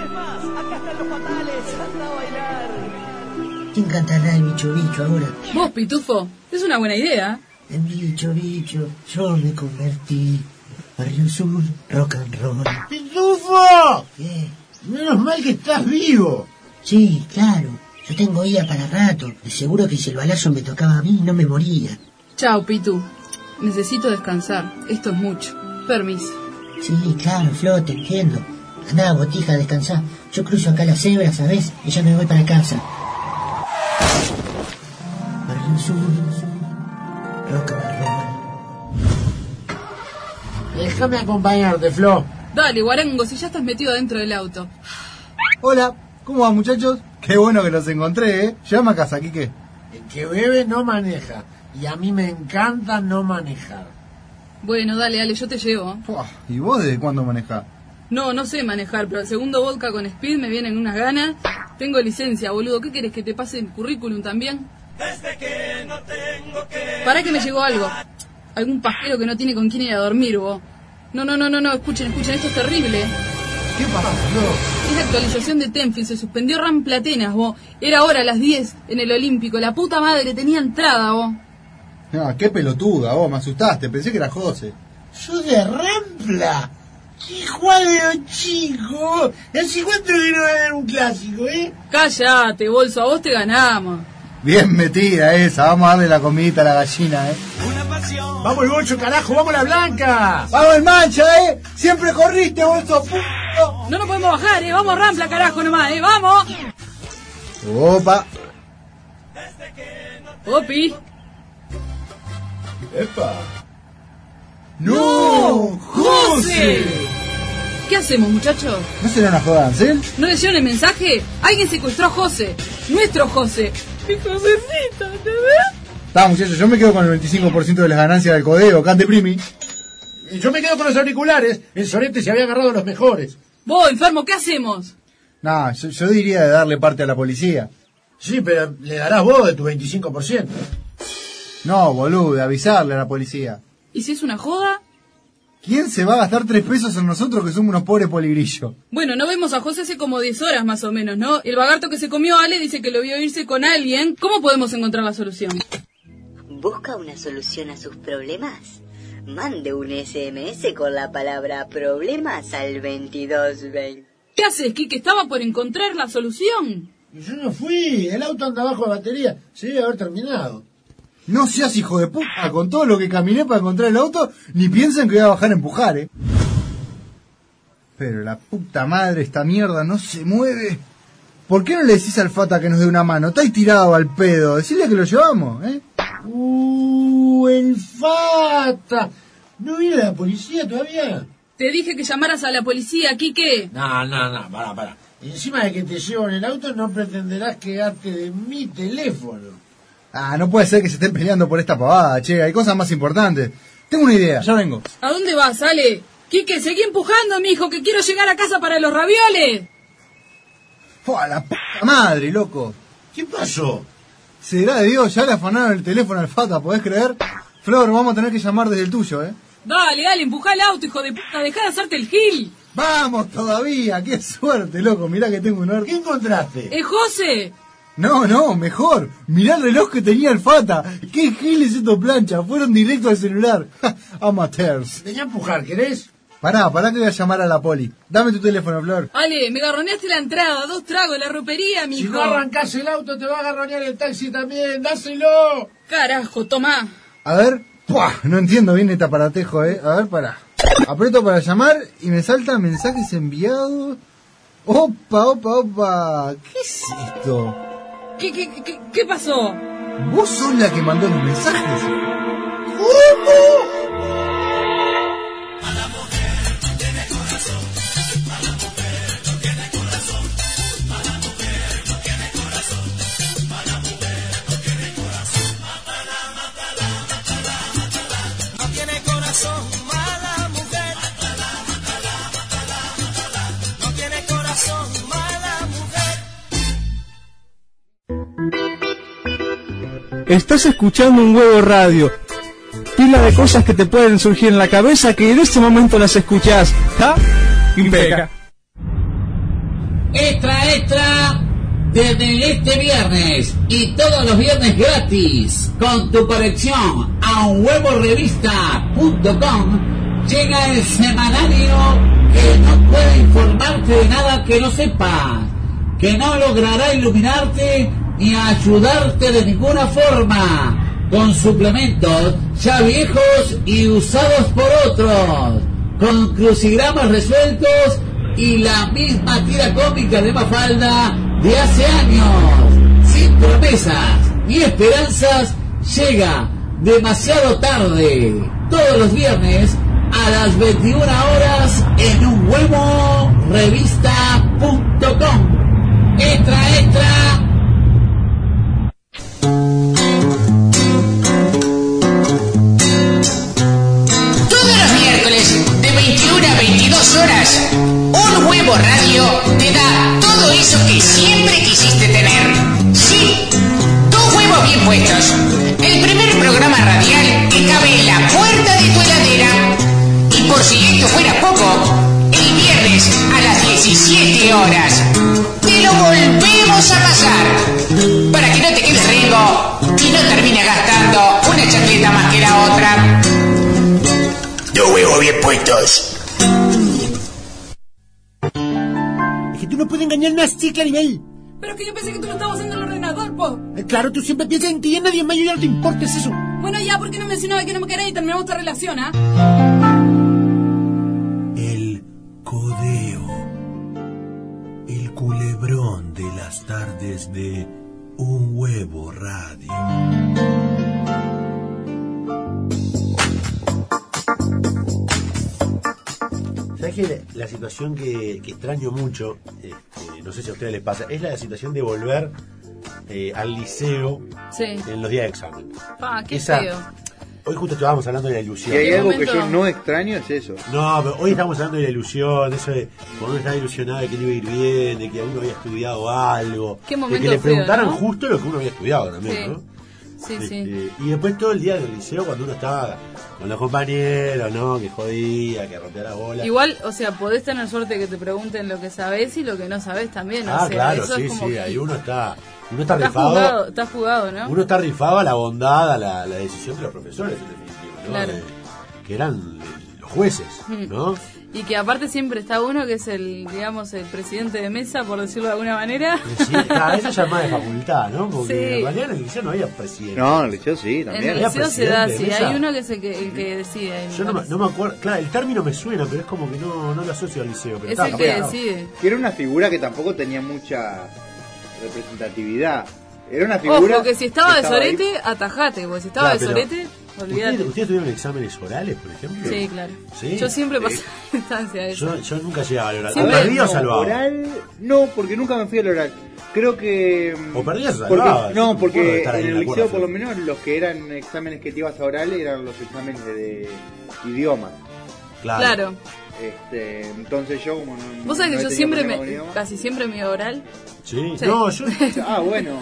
¿Quién cantará el bicho bicho ahora? Vos, Pitufo, es una buena idea. En bicho bicho yo me convertí. Barrio Sur, rock and roll. ¡Pitufo! ¿Qué? Menos mal que estás vivo. Sí, claro. Yo tengo ida para rato. De seguro que si el balazo me tocaba a mí, no me moría. Chao, Pitu. Necesito descansar. Esto es mucho. Permiso. Sí, claro, Flo, te entiendo. Andá, botija, descansá. Yo cruzo acá la cebra, ¿sabés? Y ya me voy para casa. Barrio Sur, rock and roll. Déjame acompañarte, Flo. Dale, guarango, si ya estás metido adentro del auto. Hola, ¿cómo van, muchachos? Qué bueno que los encontré, ¿eh? Llama a casa, Quique. El que bebe no maneja. Y a mí me encanta no manejar. Bueno, dale, dale, yo te llevo. ¿Y vos desde cuándo manejás? No, no sé manejar, pero el segundo vodka con speed me vienen unas ganas. Tengo licencia, boludo. ¿Qué querés, que te pase el currículum también? Desde que no tengo que... Pará que me llegó algo. Algún pajero que no tiene con quién ir a dormir, vos. No, no, no, no, no, escuchen, escuchen, esto es terrible. ¿Qué pasa, Flo? Es la actualización de Tenfield, se suspendió Rampla Atenas, vos. Era ahora a las diez en el Olímpico, la puta madre tenía entrada, vos. No, qué pelotuda, vos, me asustaste, pensé que era José. ¡Yo de Rampla! ¡Qué cuadro chico! ¿Hace cuánto que no va a dar un clásico, eh? Cállate, bolso, a vos te ganamos. Bien metida esa, vamos a darle la comidita a la gallina, eh. ¡Vamos el bocho, carajo! ¡Vamos la blanca! ¡Vamos el mancha, eh! ¡Siempre corriste, bolso puto! No nos podemos bajar, eh. Vamos Rampla, carajo, nomás, eh. ¡Vamos! Opa. Opi. ¡Epa! ¡No! ¡José! ¿Qué hacemos, muchachos? ¿No será una joda, Ansel? ¿No leyeron el mensaje? Alguien secuestró a José. Nuestro José. Mi Josecito, ¿te ves? Está, muchachos, yo me quedo con el veinticinco por ciento de las ganancias del codeo, cante primi. Yo me quedo con los auriculares. El Sorete se había agarrado los mejores. Vos, enfermo, ¿qué hacemos? No, yo, yo diría de darle parte a la policía. Sí, pero le darás vos de tu veinticinco por ciento. No, boludo, de avisarle a la policía. ¿Y si es una joda? ¿Quién se va a gastar tres pesos en nosotros que somos unos pobres poligrillos? Bueno, no vemos a José hace como diez horas más o menos, ¿no? El vagarto que se comió a Ale dice que lo vio irse con alguien. ¿Cómo podemos encontrar la solución? ¿Busca una solución a sus problemas? Mande un ese eme ese con la palabra problemas al veintidós veinte. ¿Qué haces, Kike? Estaba por encontrar la solución. Yo no fui, el auto anda bajo de batería, se debe haber terminado. No seas hijo de puta, con todo lo que caminé para encontrar el auto, ni piensen que voy a bajar a empujar, eh. Pero la puta madre, esta mierda no se mueve. ¿Por qué no le decís al Fata que nos dé una mano? Está ahí tirado al pedo, decirle que lo llevamos, eh. Uh, el Fata. ¿No viene la policía todavía? Te dije que llamaras a la policía, Quique. No, no, no, pará, pará. Encima de que te llevo en el auto, no pretenderás quedarte de mi teléfono. Ah, no puede ser que se estén peleando por esta pavada, che, hay cosas más importantes. Tengo una idea, ya vengo. ¿A dónde vas, Ale? Quique, seguí empujando, mijo, que quiero llegar a casa para los ravioles. ¡Fua, la puta madre, loco! ¿Qué pasó? Será de Dios, ya le afanaron el teléfono al Fata, ¿podés creer? Flor, vamos a tener que llamar desde el tuyo, ¿eh? Dale, dale, empujá el auto, hijo de puta, dejá de hacerte el gil. ¡Vamos todavía! ¡Qué suerte, loco! Mirá que tengo un orto. ¿Qué encontraste? ¡Es José! No, no, mejor. Mirá el reloj que tenía el Fata. ¿Qué giles estos planchas? Fueron directo al celular. Amateurs. Te voy a empujar, ¿querés? Pará, pará que voy a llamar a la poli. Dame tu teléfono, Flor. Ale, me garroneaste la entrada, dos tragos, la ropería, mijo. Si no arrancás el auto, te va a garronear el taxi también. ¡Dáselo! Carajo, tomá. A ver. ¡Puah! No entiendo bien este aparatejo, eh. A ver, pará. Aprieto para llamar y me saltan mensajes enviados. Opa, opa, opa. ¿Qué es esto? ¿Qué, qué, qué, qué pasó? ¿Vos sos la que mandó los mensajes? ¿Cómo? Estás escuchando Un Huevo Radio. Pila de cosas que te pueden surgir en la cabeza que en este momento las escuchás. ¿Ja? Impeca. Extra, extra. Desde este viernes y todos los viernes gratis, con tu conexión a un huevo revista punto com, llega el semanario que no puede informarte de nada que no sepas, que no logrará iluminarte ni ayudarte de ninguna forma, con suplementos ya viejos y usados por otros, con crucigramas resueltos y la misma tira cómica de Mafalda de hace años, sin promesas ni esperanzas. Llega demasiado tarde, todos los viernes a las veintiuna horas en un huevo revista punto com. Extra, extra. veintidós horas, Un Huevo Radio te da todo eso que siempre quisiste tener. Sí, dos huevos bien puestos. El primer programa radial que cabe en la puerta de tu heladera. Y por si esto fuera poco, el viernes a las diecisiete horas te lo volvemos a pasar. Para que no te quedes rico y no termines gastando una chaqueta más que la otra. Dos huevos bien puestos. Es que tú no puedes engañarme así, Claribel. Pero es que yo pensé que tú lo estabas haciendo en el ordenador, po. Eh, claro, tú siempre piensas en ti y en nadie más, y ya no te importa eso. Bueno, ya, ¿por qué no mencionaba que no me querés y terminamos esta relación, ah? El codeo. El culebrón de las tardes de Un Huevo Radio. ¿Sabes que la, la situación que, que extraño mucho, este, no sé si a ustedes les pasa, es la situación de volver eh, al liceo sí. en los días de examen? Ah, qué Esa, feo. Hoy justo estábamos hablando de la ilusión. Si hay algo que yo no extraño es eso. No, pero hoy estamos hablando de la ilusión, de eso de cuando uno estaba ilusionado de que le iba a ir bien, de que uno había estudiado algo, qué de que le feo, preguntaran ¿no? justo lo que uno había estudiado también, sí. ¿no? Sí, este, sí. Y después todo el día del liceo cuando uno estaba con los compañeros, ¿no? Que jodía, que rompía la bola. Igual, o sea, podés tener suerte que te pregunten lo que sabés y lo que no sabés también. Ah, o sea, claro, eso sí, es como sí, que ahí uno está, uno está, está rifado. jugado, está jugado, ¿no? Uno está rifado a la bondad, a la, la decisión de los profesores, en definitiva, ¿no? Claro. De, que eran los jueces, ¿no? Y que aparte siempre está uno que es el, digamos, el presidente de mesa, por decirlo de alguna manera. Sí, claro, eso ya es más de facultad, ¿no? Porque Sí. en realidad en el liceo no había presidente. No, en el liceo sí, En también. el liceo se da, presidente de sí, mesa. hay uno que es el que, el que decide. ahí, Yo me no, me- parece. no me acuerdo, claro, el término me suena, pero es como que no, no lo asocio al liceo. Pero Es está, el que claro. decide. Que era una figura que tampoco tenía mucha representatividad. Era una figura. Ojo, que si estaba de que ahí. sorete, atajate, porque si estaba Claro, de pero- sorete, olvídate. ¿Ustedes, ¿Ustedes tuvieron exámenes orales, por ejemplo? Sí, claro. ¿Sí? Yo siempre Sí. pasé la instancia de eso. Yo, yo nunca llegaba al oral. Siempre- ¿O perdí o No, salvaba? oral, no, porque nunca me fui al oral. Creo que. O perdías o porque, salvabas. Yo No, me acuerdo de porque estar ahí en en el la liceo, cuerda, por lo sí. menos, los que eran exámenes que te ibas a oral eran los exámenes de, de idioma. Claro. Claro. Este, entonces yo, como no. Vos sabés no que yo tenía siempre problema me, con idioma. casi siempre me iba oral. Sí. Sí. No, yo. Ah, bueno.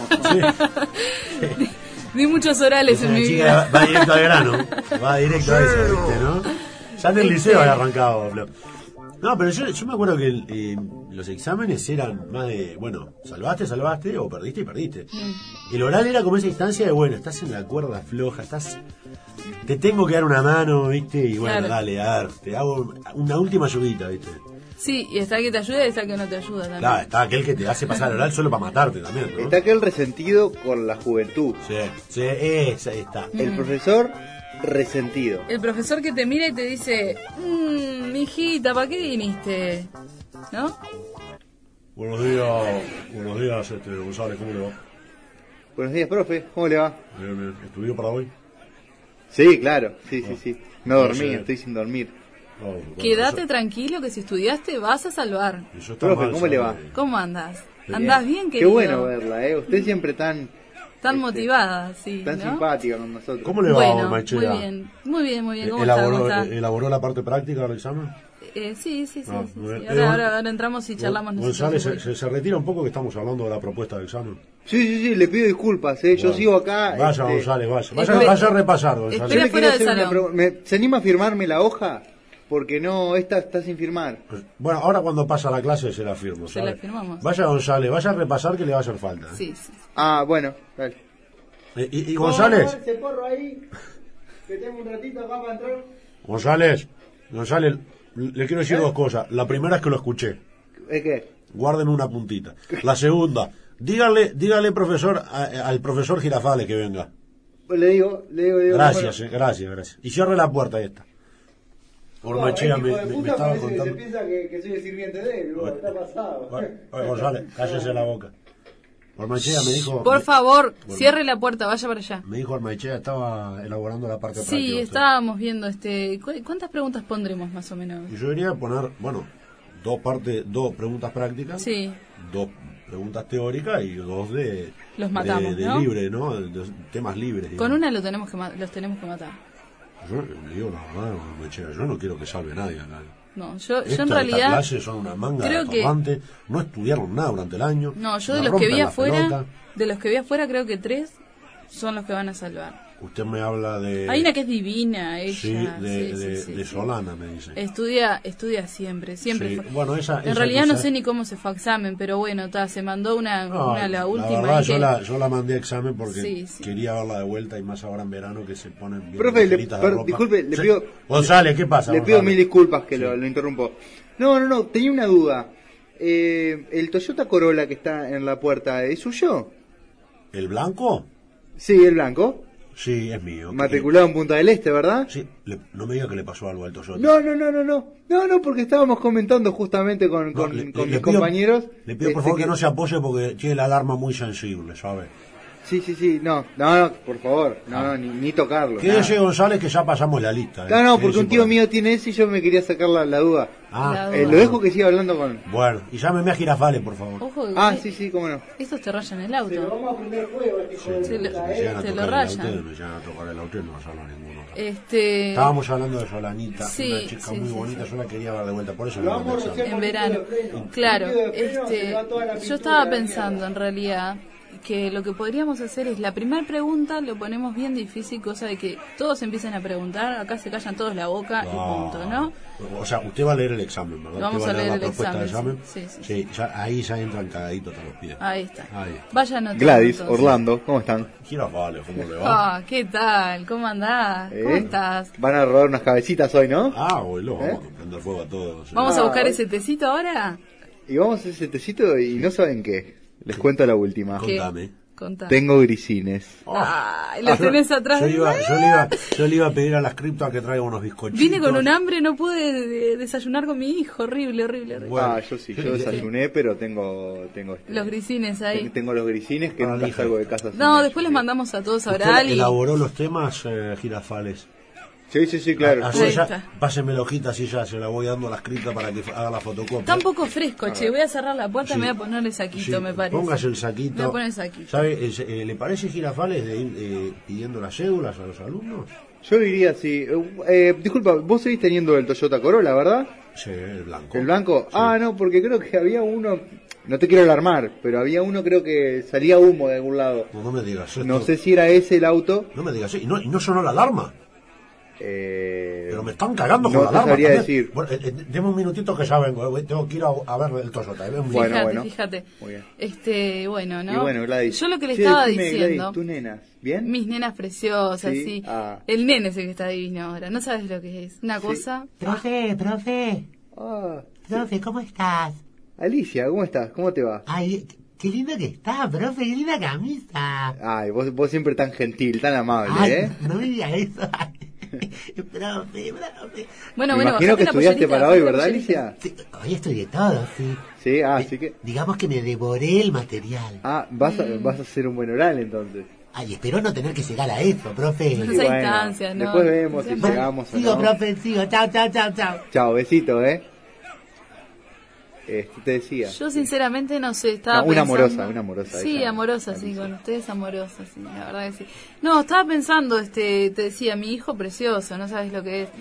Di muchos orales en Esa mi chica vida. va, va directo al grano. Va directo a eso, ¿viste, no? Ya en el liceo había arrancado, Flo. No, pero yo, yo me acuerdo que eh, los exámenes eran más de, bueno, salvaste, salvaste, o perdiste y perdiste. Mm. El oral era como esa instancia de, bueno, estás en la cuerda floja, estás... Te tengo que dar una mano, ¿viste? Y bueno, claro. Dale, a ver, te hago una última ayudita, ¿viste? Sí, y está el que te ayuda y está el que no te ayuda también. Claro, está aquel que te hace pasar el oral solo para matarte también, ¿no? Está aquel resentido con la juventud. Sí, sí, esa está. El mm. profesor resentido. El profesor que te mira y te dice, mmm, mijita, ¿para qué viniste? ¿No? Buenos días, buenos días, este, González, ¿cómo le va? Buenos días, profe, ¿cómo le va? Bien, bien. ¿Estudió para hoy? Sí, claro, sí, sí, sí. No dormí, estoy sin dormir. No, bueno, Quédate eso... tranquilo que si estudiaste vas a salvar. Profe, mal, ¿cómo le va? ¿Cómo andas? Bien. ¿Andás bien, querido? querido? Qué bueno verla, ¿eh? Usted siempre tan... Tan este, motivada, sí, tan ¿no? simpática con nosotros. ¿Cómo le va, bueno, Machela? Muy bien, muy bien, muy bien. ¿Cómo ¿Elaboró, está? ¿Cómo está? ¿Elaboró la parte práctica del examen? Eh, sí, sí, sí. Ah, sí, sí. Eh, Ahora, ahora, ahora entramos y charlamos nosotros. González, se, se, se retira un poco que estamos hablando de la propuesta de examen. Sí, sí, sí, le pido disculpas, ¿eh? Yo bueno, sigo acá... Vaya, este... González, vaya. Vaya, Espera, vaya a repasar, González. Espera fuera del salón. ¿Me, ¿Se anima a firmarme la hoja? Porque no, esta está sin firmar. Pues, bueno, ahora cuando pasa la clase se la firmo. Se ¿sabe? la firmamos. Vaya, González, vaya a repasar que le va a hacer falta. ¿eh? Sí, sí. Ah, bueno, dale. Eh, ¿Y, y González? ese porro ahí, que tengo un ratito acá para entrar. González, González, le quiero decir ¿Eh? dos cosas. La primera es que lo escuché. ¿Es qué? Guarden una puntita. La segunda, dígale, dígale profesor, a, al profesor Girafales que venga. Pues le digo, le digo, le digo. Gracias, eh, gracias, gracias. Y cierre la puerta esta. Ormachea me, me, me estaba contando. Que se piensa que, que soy el sirviente de él, bueno, está pasado. Bueno, oye, González, cállese la boca. Ormachea me dijo... Por favor, bueno, cierre la puerta, vaya para allá. Me dijo Ormachea, estaba elaborando la parte sí, práctica. Sí, estábamos viendo, este, ¿cu ¿cuántas preguntas pondremos más o menos? Y yo debería poner, bueno, dos partes, dos preguntas prácticas. Sí. Dos preguntas teóricas y dos de... Los matamos, de, de ¿no? libre, ¿no? De, de temas libres. Digamos. Con una lo tenemos que los tenemos que matar. Yo le digo la verdad, Ormachea, yo no quiero que salve nadie acá. No, yo, Esta, yo en realidad... Estas clases son una manga creo de atorrante, que... no estudiaron nada durante el año. No, yo de los que vi afuera, de los que vi afuera creo que tres son los que van a salvar. Usted me habla de... Hay una que es divina, ella. Sí, de, sí, de, sí, sí, de Solana, me dice. Estudia estudia siempre, siempre. Sí. Fue... Bueno, esa, en esa realidad quizá... no sé ni cómo se fue a examen, pero bueno, ta, se mandó una, no, una la última. La verdad, que... yo, la, yo la mandé a examen porque sí, sí. quería verla de vuelta y más ahora en verano que se ponen bien. Profe, le, per, disculpe, le sí. pido... González, ¿qué pasa? Le González? pido mil disculpas que sí. lo, lo interrumpo. No, no, no, tenía una duda. Eh, ¿El Toyota Corolla que está en la puerta es suyo? ¿El blanco? Sí, el blanco. Sí, es mío. Matriculado en Punta del Este, ¿verdad? Sí, le, no me diga que le pasó algo al Toyota. No, no, no, no, no. No, no, porque estábamos comentando justamente con, no, con, le, con le mis pido, compañeros. Le pido por este, favor que, que no se apoye porque tiene la alarma muy sensible, ¿sabe? Sí, sí, sí, no, no, no, por favor, no, no, ni, ni tocarlo. Quédese, González, que ya pasamos la lista. ¿eh? No, no, porque Quédese un tío por... mío tiene ese y yo me quería sacar la, la duda. Ah, la duda. Eh, lo dejo que siga hablando con... Bueno, y llámeme a Girafales, por favor. Ojo, ah, que... sí, sí, cómo no. Estos te rayan el auto. Se lo vamos a prender fuego, este hijo de se lo, puta, eh, te lo rayan. Auto, me llegan a tocar el auto y no va a salvar ninguno. Este... Estábamos hablando de Solanita, sí, una chica sí, muy sí, bonita, sí. yo la quería ver de vuelta, por eso lo me vamos a en verano. Claro, este, yo estaba pensando en realidad que lo que podríamos hacer es la primera pregunta lo ponemos bien difícil, cosa de que todos empiecen a preguntar, acá se callan todos la boca no. y punto, ¿no? O sea, usted va a leer el examen, ¿verdad? Vamos usted va a leer, leer el la propuesta examen, del examen. Sí, sí, sí. sí ya, ahí ya entran cagaditos a los pies. Ahí está. Ahí. Vaya notando, Gladys, entonces. Orlando, ¿cómo están? Girafales, ¿cómo le va? Ah, ¿qué tal? ¿Cómo andás? ¿Eh? ¿Cómo estás? Van a robar unas cabecitas hoy, ¿no? Ah, boludo, ¿Eh? vamos a prender fuego a todos. ¿Vamos ah, a buscar hoy... ese tecito ahora? Y vamos a ese tecito y no saben qué. Les cuento la última. ¿Qué? Contame. Contá. Tengo grisines. Oh. Ah, ¿lo tenés atrás? Yo, iba, yo, le iba, yo le iba a pedir a las criptas que traiga unos bizcochitos. Vine con un hambre, no pude de desayunar con mi hijo. Horrible, horrible, horrible. Bueno, ah, yo sí, yo desayuné, pero tengo... tengo este, los grisines ahí. Tengo los grisines que nunca salgo de casa. No, después les mandamos a todos a oral. ¿Usted elaboró los temas, eh, Girafales? Sí, sí, sí, claro. Así ya, páseme la hojita así ya, se la voy dando a la escrita para que haga la fotocopia. Está un poco fresco, che, voy a cerrar la puerta y sí. me voy a poner el saquito, sí. me parece. Póngase el saquito. Me voy a poner el saquito. ¿Sabe, eh, eh, ¿Le parece Girafales de ir eh, pidiendo las cédulas a los alumnos? Yo diría sí. Eh, disculpa, vos seguís teniendo el Toyota Corolla, ¿verdad? Sí, el blanco. ¿El blanco? Sí. Ah, no, porque creo que había uno... No te quiero alarmar, pero había uno creo que salía humo de algún lado. No, no me digas eso. No sé si era ese el auto. No me digas eso. ¿Y no, y no sonó la alarma? Eh, Pero me están cagando no con la te alarma. sabría también. decir. Bueno, eh, eh, deme un minutito que ya vengo. eh, Tengo que ir a, a ver el Toyota. eh, un Bueno, fíjate, bueno. fíjate. Muy bien. Este, bueno, ¿no? Y bueno, Gladys. Yo lo que le Sí, estaba decime, diciendo. Gladys, ¿tus nenas? ¿Bien? Mis nenas preciosas, Sí, sí. ah. El nene es el que está divino ahora. No sabes lo que es. Una Sí. cosa. Profe, profe. Ah, Profe, ¿cómo estás? Alicia, ¿cómo estás? ¿Cómo te va? Ay, qué lindo que está, profe, qué linda camisa. Ay, vos, vos siempre tan gentil, tan amable, Ay, ¿eh? no me digas eso. profe, profe. Bueno, Me bueno, imagino bajate que la estudiaste pollerita, para bajate hoy, la ¿verdad, pollerita. Alicia? Sí, hoy estudié todo, sí. Sí, ah, así que... Digamos que me devoré el material. Ah, vas a, Mm. vas a hacer un buen oral, entonces. Ay, espero no tener que llegar a eso, profe. No Sí, esa bueno, instancia, ¿no? después vemos si Siempre- llegamos o Sigo, no. profe, sigo. Chao, chao, chao, chao. Chao, besito, ¿eh? Este, te decía. Yo sinceramente no sé, estaba No, una pensando... amorosa, una amorosa, Sí, ella, amorosa, sí, Alicia. con ustedes amorosa, sí, la verdad que sí. No, estaba pensando, este, te decía, mi hijo precioso, no sabes lo que es.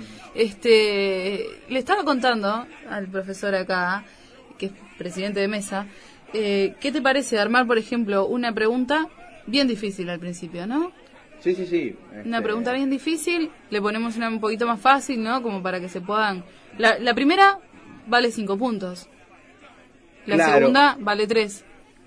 Este, le estaba contando al profesor acá, que es presidente de mesa, eh, ¿qué te parece armar, por ejemplo, una pregunta bien difícil al principio, ¿no? Sí, sí, sí. Una este, pregunta bien difícil, le ponemos una un poquito más fácil, ¿no? Como para que se puedan... La, la primera vale cinco puntos. La Claro. segunda vale tres.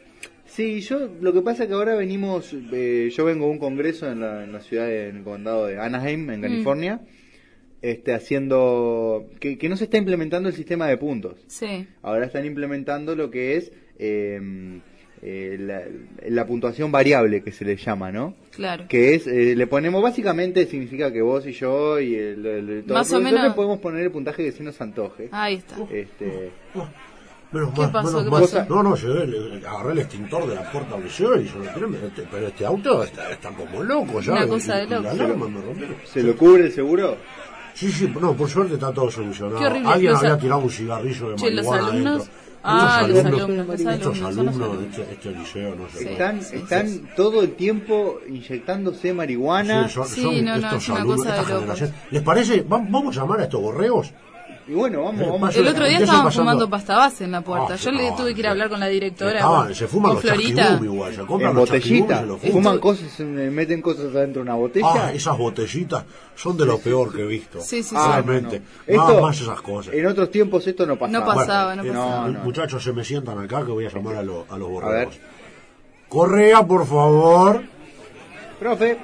Sí, yo lo que pasa es que ahora venimos, eh, yo vengo a un congreso en la, en la ciudad, de- en el condado de Anaheim, en California, este, haciendo, que, que no se está implementando el sistema de puntos. Sí. Ahora están implementando lo que es eh, eh, la, la puntuación variable que se le llama, ¿no? Claro. Que es, eh, le ponemos, básicamente significa que vos y yo y el, el, el- todo Más el o profesor menos. le podemos poner el puntaje que se nos antoje. Ahí está. Este, Menos ¿Qué mal, pasó? menos ¿Qué mal. pasó? No, no, llegué, le- agarré el extintor de la puerta donde llegué y yo lo tiré, me- este- pero este auto está, está como loco ya. Una y- cosa de y la loco. alarma me rompió. ¿Se lo cubre el seguro? Sí, sí, no, por suerte está todo solucionado. Qué horrible, Alguien los había a- tirado un cigarrillo de Che, los marihuana alumnos... adentro. Ah, Estos los alumnos, alumnos, los estos alumnos, son los alumnos de alumnos. este, este liceo, no sé. Están, sí, están sí. todo el tiempo inyectándose marihuana. Sí, son, Sí, son no, no, estos es una alumnos, cosa de esta locos. generación. ¿Les parece? Va- Vamos a llamar a estos borregos. Y bueno, vamos, Eh, vamos. Yo El otro día empiezo estaban pasando- fumando pasta base en la puerta. Ah, Yo le no, tuve que ir a sí. hablar con la directora. Estaban, con- se fuman con los Florita. chasquibum igual, se compran En los chasquibum botellita. y se los Fuman fuman. cosas, eh, meten cosas adentro de una botella. Ah, esas botellitas son de lo peor que he visto. Sí, sí, sí. Ah, Realmente. no, no. Más, Esto- más esas cosas. En otros tiempos esto no pasaba. No pasaba, no eh, pasaba. no. Muchachos, se me sientan acá que voy a llamar a, lo- a los A ver. borregos. Correa, por favor. Profe,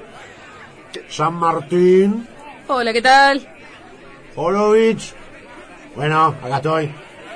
San Martín. Hola, ¿qué tal? Olovich. Bueno, acá estoy.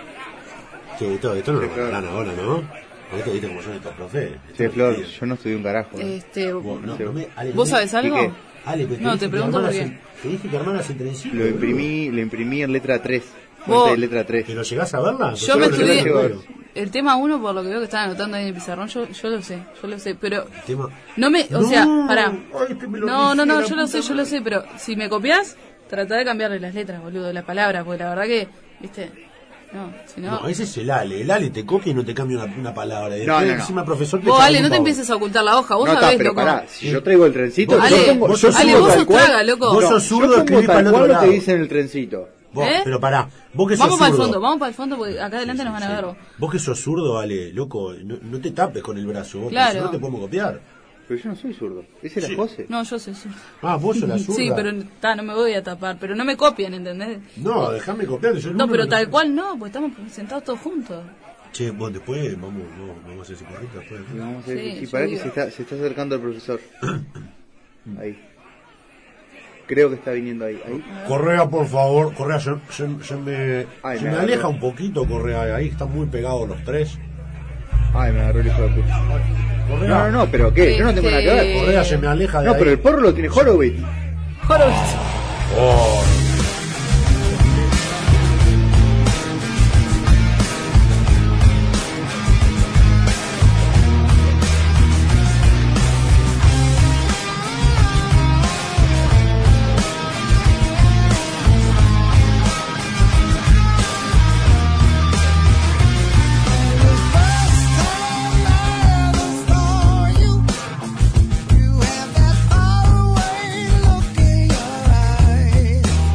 Sí, esto, esto no lo mandarán ahora, ¿no? ¿Viste, viste cómo son estos profes? sí, Flor, yo no estudié un carajo. ¿eh? Este, Vos, no, no me- Ale, ¿Vos no me- sabés algo? ¿Qué? Ale, pero No, dije te que pregunto armaras porque- el- Te dije que armaras el trencito. Lo imprimí, lo imprimí en letra tres. Vos- Fuente de letra tres. ¿Pero llegás a verla? Yo me lo estudié leo, lo leo. el tema uno, por lo que veo que están anotando ahí en el pizarrón, yo, yo lo sé, yo lo sé, pero El tema- no me, o No, sea, pará. ay, que me lo No, no, dije, no, la yo lo puta sé, yo lo sé, pero si me copias, trata de cambiarle las letras, boludo, las palabras, porque la verdad que, viste, no, si no... No, ese es el Ale. El Ale te copia y no te cambia una, una palabra. Y No, después no, no. encima el profesor te Vos, echa Ale, un no te pavo. empieces a ocultar la hoja, vos No, sabés, está, pero loco. pará, si yo traigo el trencito, Vos- yo Ale, pongo, vos yo sos Ale, pongo vos tal sos cual- traga, loco. Vos No, sos zurdo, yo pongo escribís para tal el cual otro lo que lado. dice en el trencito. Vos, ¿Eh? pero pará, vos que sos Vamos para el zurdo. fondo, vamos para el fondo, porque acá adelante nos van a ver. vos. Vos que sos zurdo, Ale, loco, no, no te tapes con el brazo, vos, Claro. porque si no te podemos copiar. Pero yo no soy zurdo. Ese era Sí. José. No, yo sé, sí. Ah, vos sos la zurda. Sí, pero ta, no me voy a tapar, pero no me copian, ¿entendés? No, déjame copiar. Yo No, no pero me- tal cual no, pues estamos sentados todos juntos. Che, bueno, después vamos, vamos, vamos a hacer ese corrito después. Y vamos a ver Sí, si yo pará que digo. se está, se está acercando el profesor. Ahí. Creo que está viniendo ahí. Ahí. Correa, por favor, Correa, se, se- se me, Ay, se me me agarró. aleja un poquito, Correa, ahí están muy pegados los tres. Ay, me agarró el hijo de puta. Correa, No, no, no, pero ¿qué? Yo no tengo nada que ver. Este- Correa se me aleja de No, ahí. pero el porro lo tiene Horowitz. Horowitz. Oh, You have that faraway look in your eyes.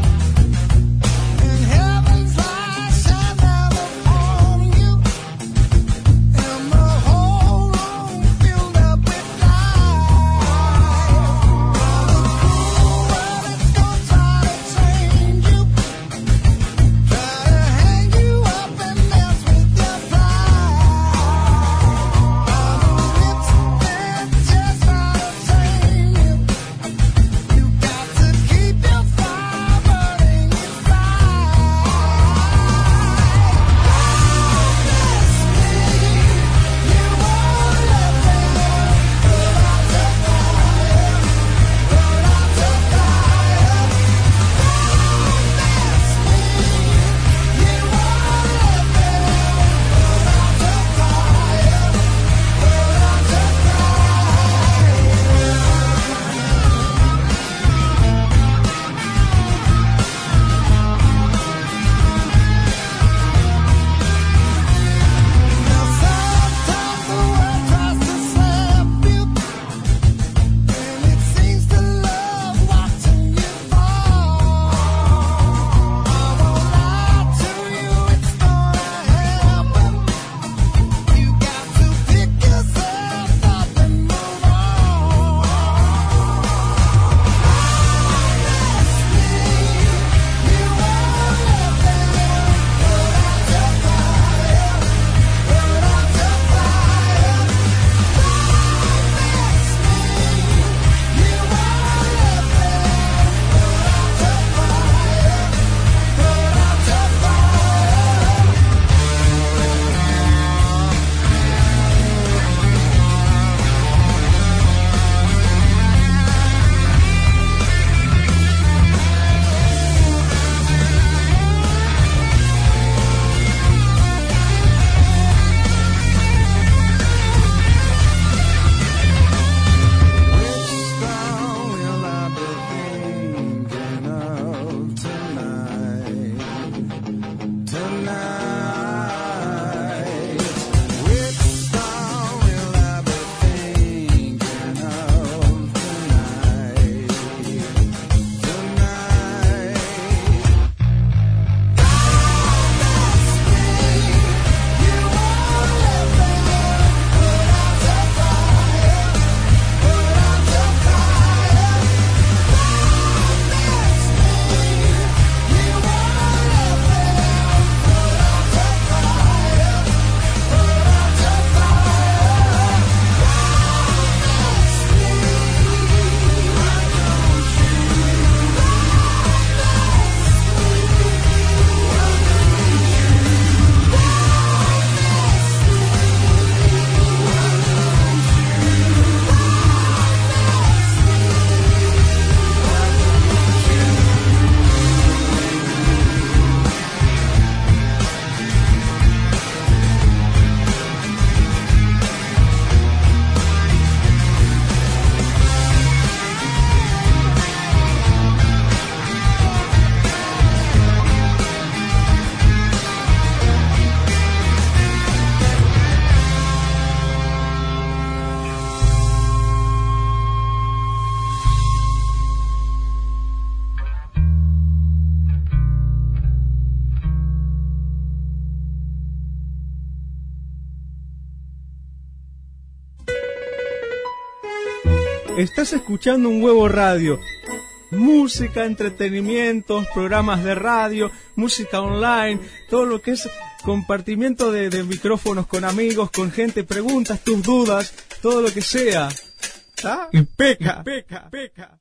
Estás escuchando Un Huevo Radio. Música, entretenimientos, programas de radio, música online, todo lo que es compartimiento de, de micrófonos con amigos, con gente, preguntas, tus dudas, todo lo que sea. ¿Ah? Y peca, peca, peca.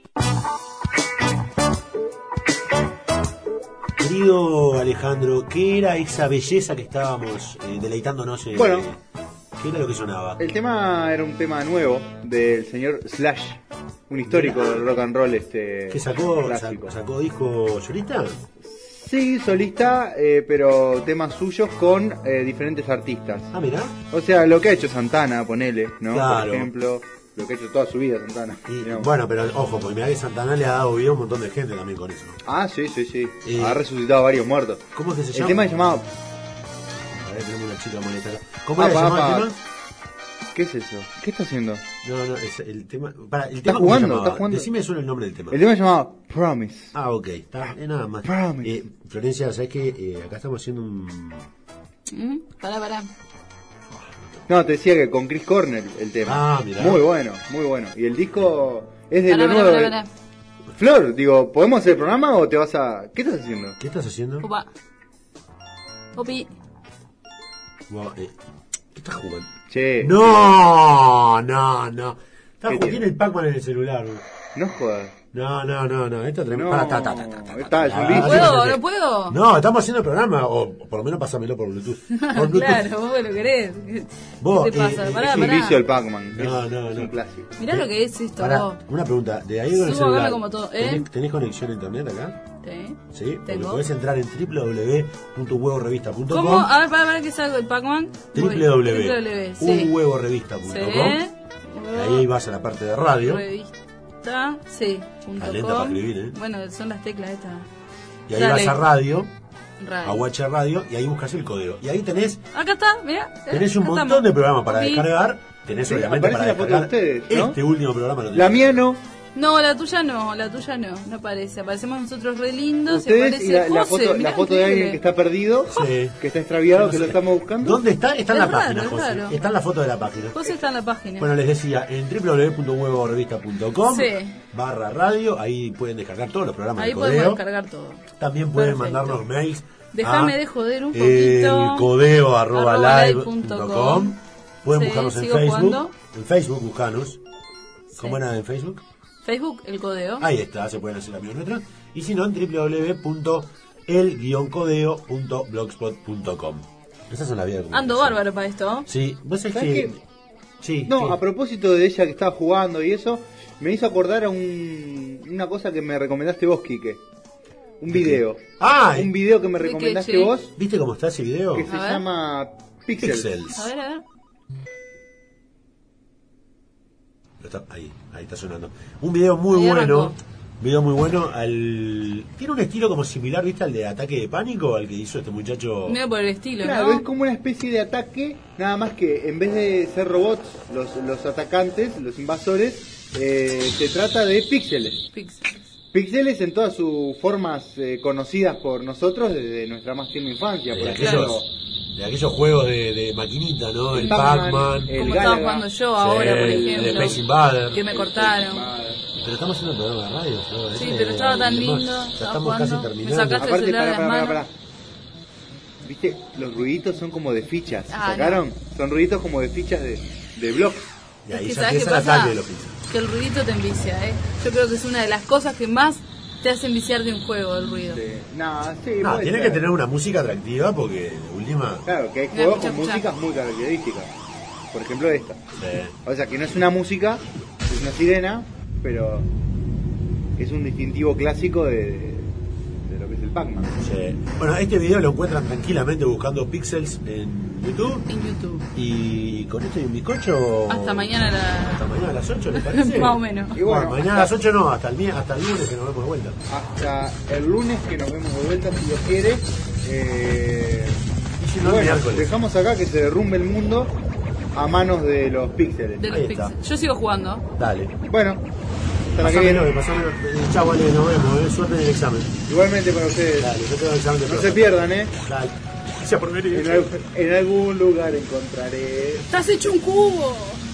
Querido Alejandro, ¿qué era esa belleza que estábamos eh, deleitándonos? Eh, Bueno. ¿Qué era lo que sonaba? El tema era un tema nuevo del señor Slash, un histórico del rock and roll este. ¿Qué sacó? clásico. ¿Sacó disco solista? Sí, solista, eh, pero temas suyos con eh, diferentes artistas. Ah, mirá. O sea, lo que ha hecho Santana, ponele, ¿no? Claro. Por ejemplo, lo que ha hecho toda su vida Santana. Y, bueno, pero ojo, porque mirá que Santana le ha dado vida a un montón de gente también con eso. Ah, sí, sí, sí. Eh, ha resucitado a varios muertos. ¿Cómo es que se llama? El tema es llamado... A ver, tenemos una chica molesta acá. ¿Cómo Ah, era pa, llamado pa. el tema? ¿Qué es eso? ¿Qué está haciendo? No, no, es el tema. Para, el ¿Está tema ¿cómo se jugando? llamaba? ¿Está jugando? Decime solo el nombre del tema. El tema se llamaba Promise. Ah, ok, está, eh, nada más. Promise. Eh, Florencia, ¿sabes qué? Eh, acá estamos haciendo un. ¿Mm? Pará, pará. No, te decía que con Chris Cornell el tema. Ah, mirá. Muy bueno, muy bueno. Y el disco es de Pará, lo pará, nuevo. pará, de- pará. Flor, digo, ¿podemos hacer el programa o te vas a...? ¿Qué estás haciendo? ¿Qué estás haciendo? Opa. Opi. Wow, eh, ¿Qué estás jugando? Che. No, no, no. Está ¿Qué jugando, tiene? tiene el Pac-Man en el celular. bro. No jodas. No, no, no, no. Esto es tremendo. No. Para, ta, ta, ta, ta, ta, Está, es un Ah, vicio. ¿No puedo? sí, ¿No sí. puedo? No, estamos haciendo el programa, o por lo menos pásamelo por Bluetooth. Por Bluetooth. Claro, vos lo querés. Vos, ¿Qué te pasa? eh, pará, Es un pará. vicio el Pac-Man. No, es, no, es no. un clásico. Mirá lo que es esto, Pará, vos. una pregunta. De ahí con el Subo, celular. hágame como todo, ¿eh? ¿Tenés, tenés conexión a internet acá? Sí. Sí. Porque Tengo. podés entrar en w w w punto un huevo revista punto com. ¿Cómo? A ver, para ver que salgo el Pac-Man. w w w punto www, sí. un huevo revista punto com. Sí. Y ahí vas a la parte de radio. Revista, sí. punto Está lenta com. para escribir, ¿eh? Bueno, son las teclas estas. Y ahí Dale. vas a radio, Radio. a Watch Radio, y ahí buscas el código. Y ahí tenés, Acá está, mirá. tenés un Acá montón estamos. de programas para Opi. descargar. Tenés Sí, obviamente aparece para la foto de descargar ustedes, ¿no? este último programa. Lo tenés. La mía no. No, la tuya no, la tuya no, no aparece. Aparecemos nosotros re lindos. se Ustedes aparece y la, la José, foto, mirá, la foto de alguien increíble. que está perdido, Sí. que está extraviado, No que sé. lo estamos buscando. ¿Dónde está? Está en Es la raro, página, es José. raro. Está en la foto de la página. José está en la página. Bueno, les decía, en w w w punto un huevo revista punto com Sí. barra radio, ahí pueden descargar todos los programas Ahí de podemos Codeo. descargar todo. También pueden Perfecto. mandarnos mails. Déjame a de joder un el poquito. codeo arroba Arroba live live punto punto com. com. Pueden Sí, buscarnos en sigo Facebook. jugando. En Facebook, buscanos. ¿Cómo era en Facebook? Facebook, el codeo. Ahí está, se pueden hacer amigos nuestros. Y si no, en w w w punto el guion codeo punto blogspot punto com. Esas son las vías de Ando comunicación. bárbaro para esto. Sí, vos sabés ¿Sabés que... qué? Sí, No, ¿qué? a propósito de ella que estaba jugando y eso, me hizo acordar a un, una cosa que me recomendaste vos, Quique. Un video. Ah, Un video que me ¿De qué, recomendaste che? vos, ¿viste cómo está ese video? que se A ver. llama Pixels. Pixels. A ver, a ver. Lo está- ahí, ahí está sonando. Un video muy Ahí bueno. arrancó. Video muy bueno. Al... Tiene un estilo como similar, ¿viste? Al de Ataque de Pánico, al que hizo este muchacho. Mira por el estilo, Claro, ¿no? es como una especie de ataque, nada más que en vez de ser robots, los, los atacantes, los invasores, eh, se trata de píxeles. Pixels. Píxeles en todas sus formas eh, conocidas por nosotros desde nuestra más tierna infancia, De por aquellos, ejemplo. de aquellos juegos de, de maquinita, ¿no? El Pac-Man, Pac-Man. el Como Galaga. estaba jugando yo ahora, por el- ejemplo. el Space Invader. Que me cortaron. Pero estamos haciendo un programa de radio, ¿no? Sí, Ese- pero estaba tan y demás. lindo. Ya Estaba estamos jugando. casi Me terminando. sacaste el Aparte, celular de para, las para, manos. para. ¿Viste? Los ruiditos son como de fichas. Ah, ¿Sacaron? Son ruiditos como de fichas de, de blogs. Y ahí Es que ya ¿sabes qué empieza el pasa? ataque de los pisos. Que el ruidito te envicia, ¿eh? Yo creo que es una de las cosas que más te hacen viciar de un juego, el ruido. Sí. No, sí, No, puede tiene ser. que tener una música atractiva porque de última. Claro, que hay Mira, juegos escucha, con escucha. músicas muy características. Por ejemplo, esta. Sí. O sea, que no es una música, es una sirena, pero es un distintivo clásico de, de lo que es el Pac-Man. Sí. Bueno, este video lo encuentran tranquilamente buscando Pixels en YouTube. En YouTube. Y con esto y un bizcocho. Hasta mañana a la... Hasta mañana a las ocho, ¿les parece? Más o menos. Y bueno, mañana a las ocho no, hasta el, mi- hasta el lunes que nos vemos de vuelta. hasta el lunes que nos vemos de vuelta, si Dios quiere. Eh, Y si y no, el bueno, miércoles. dejamos acá que se derrumbe el mundo a manos de los píxeles. De los Ahí está. pixels. Yo sigo jugando. Dale. Bueno, hasta la que Pasámelo, viene. pasámelo. Chau, Ale, nos vemos. Eh. Suerte en el examen. Igualmente para ustedes. Dale, yo tengo el examen de No próstata. se pierdan, ¿eh? Dale. Gracias por venir. En, al- en algún lugar encontraré. ¡Estás hecho un cubo!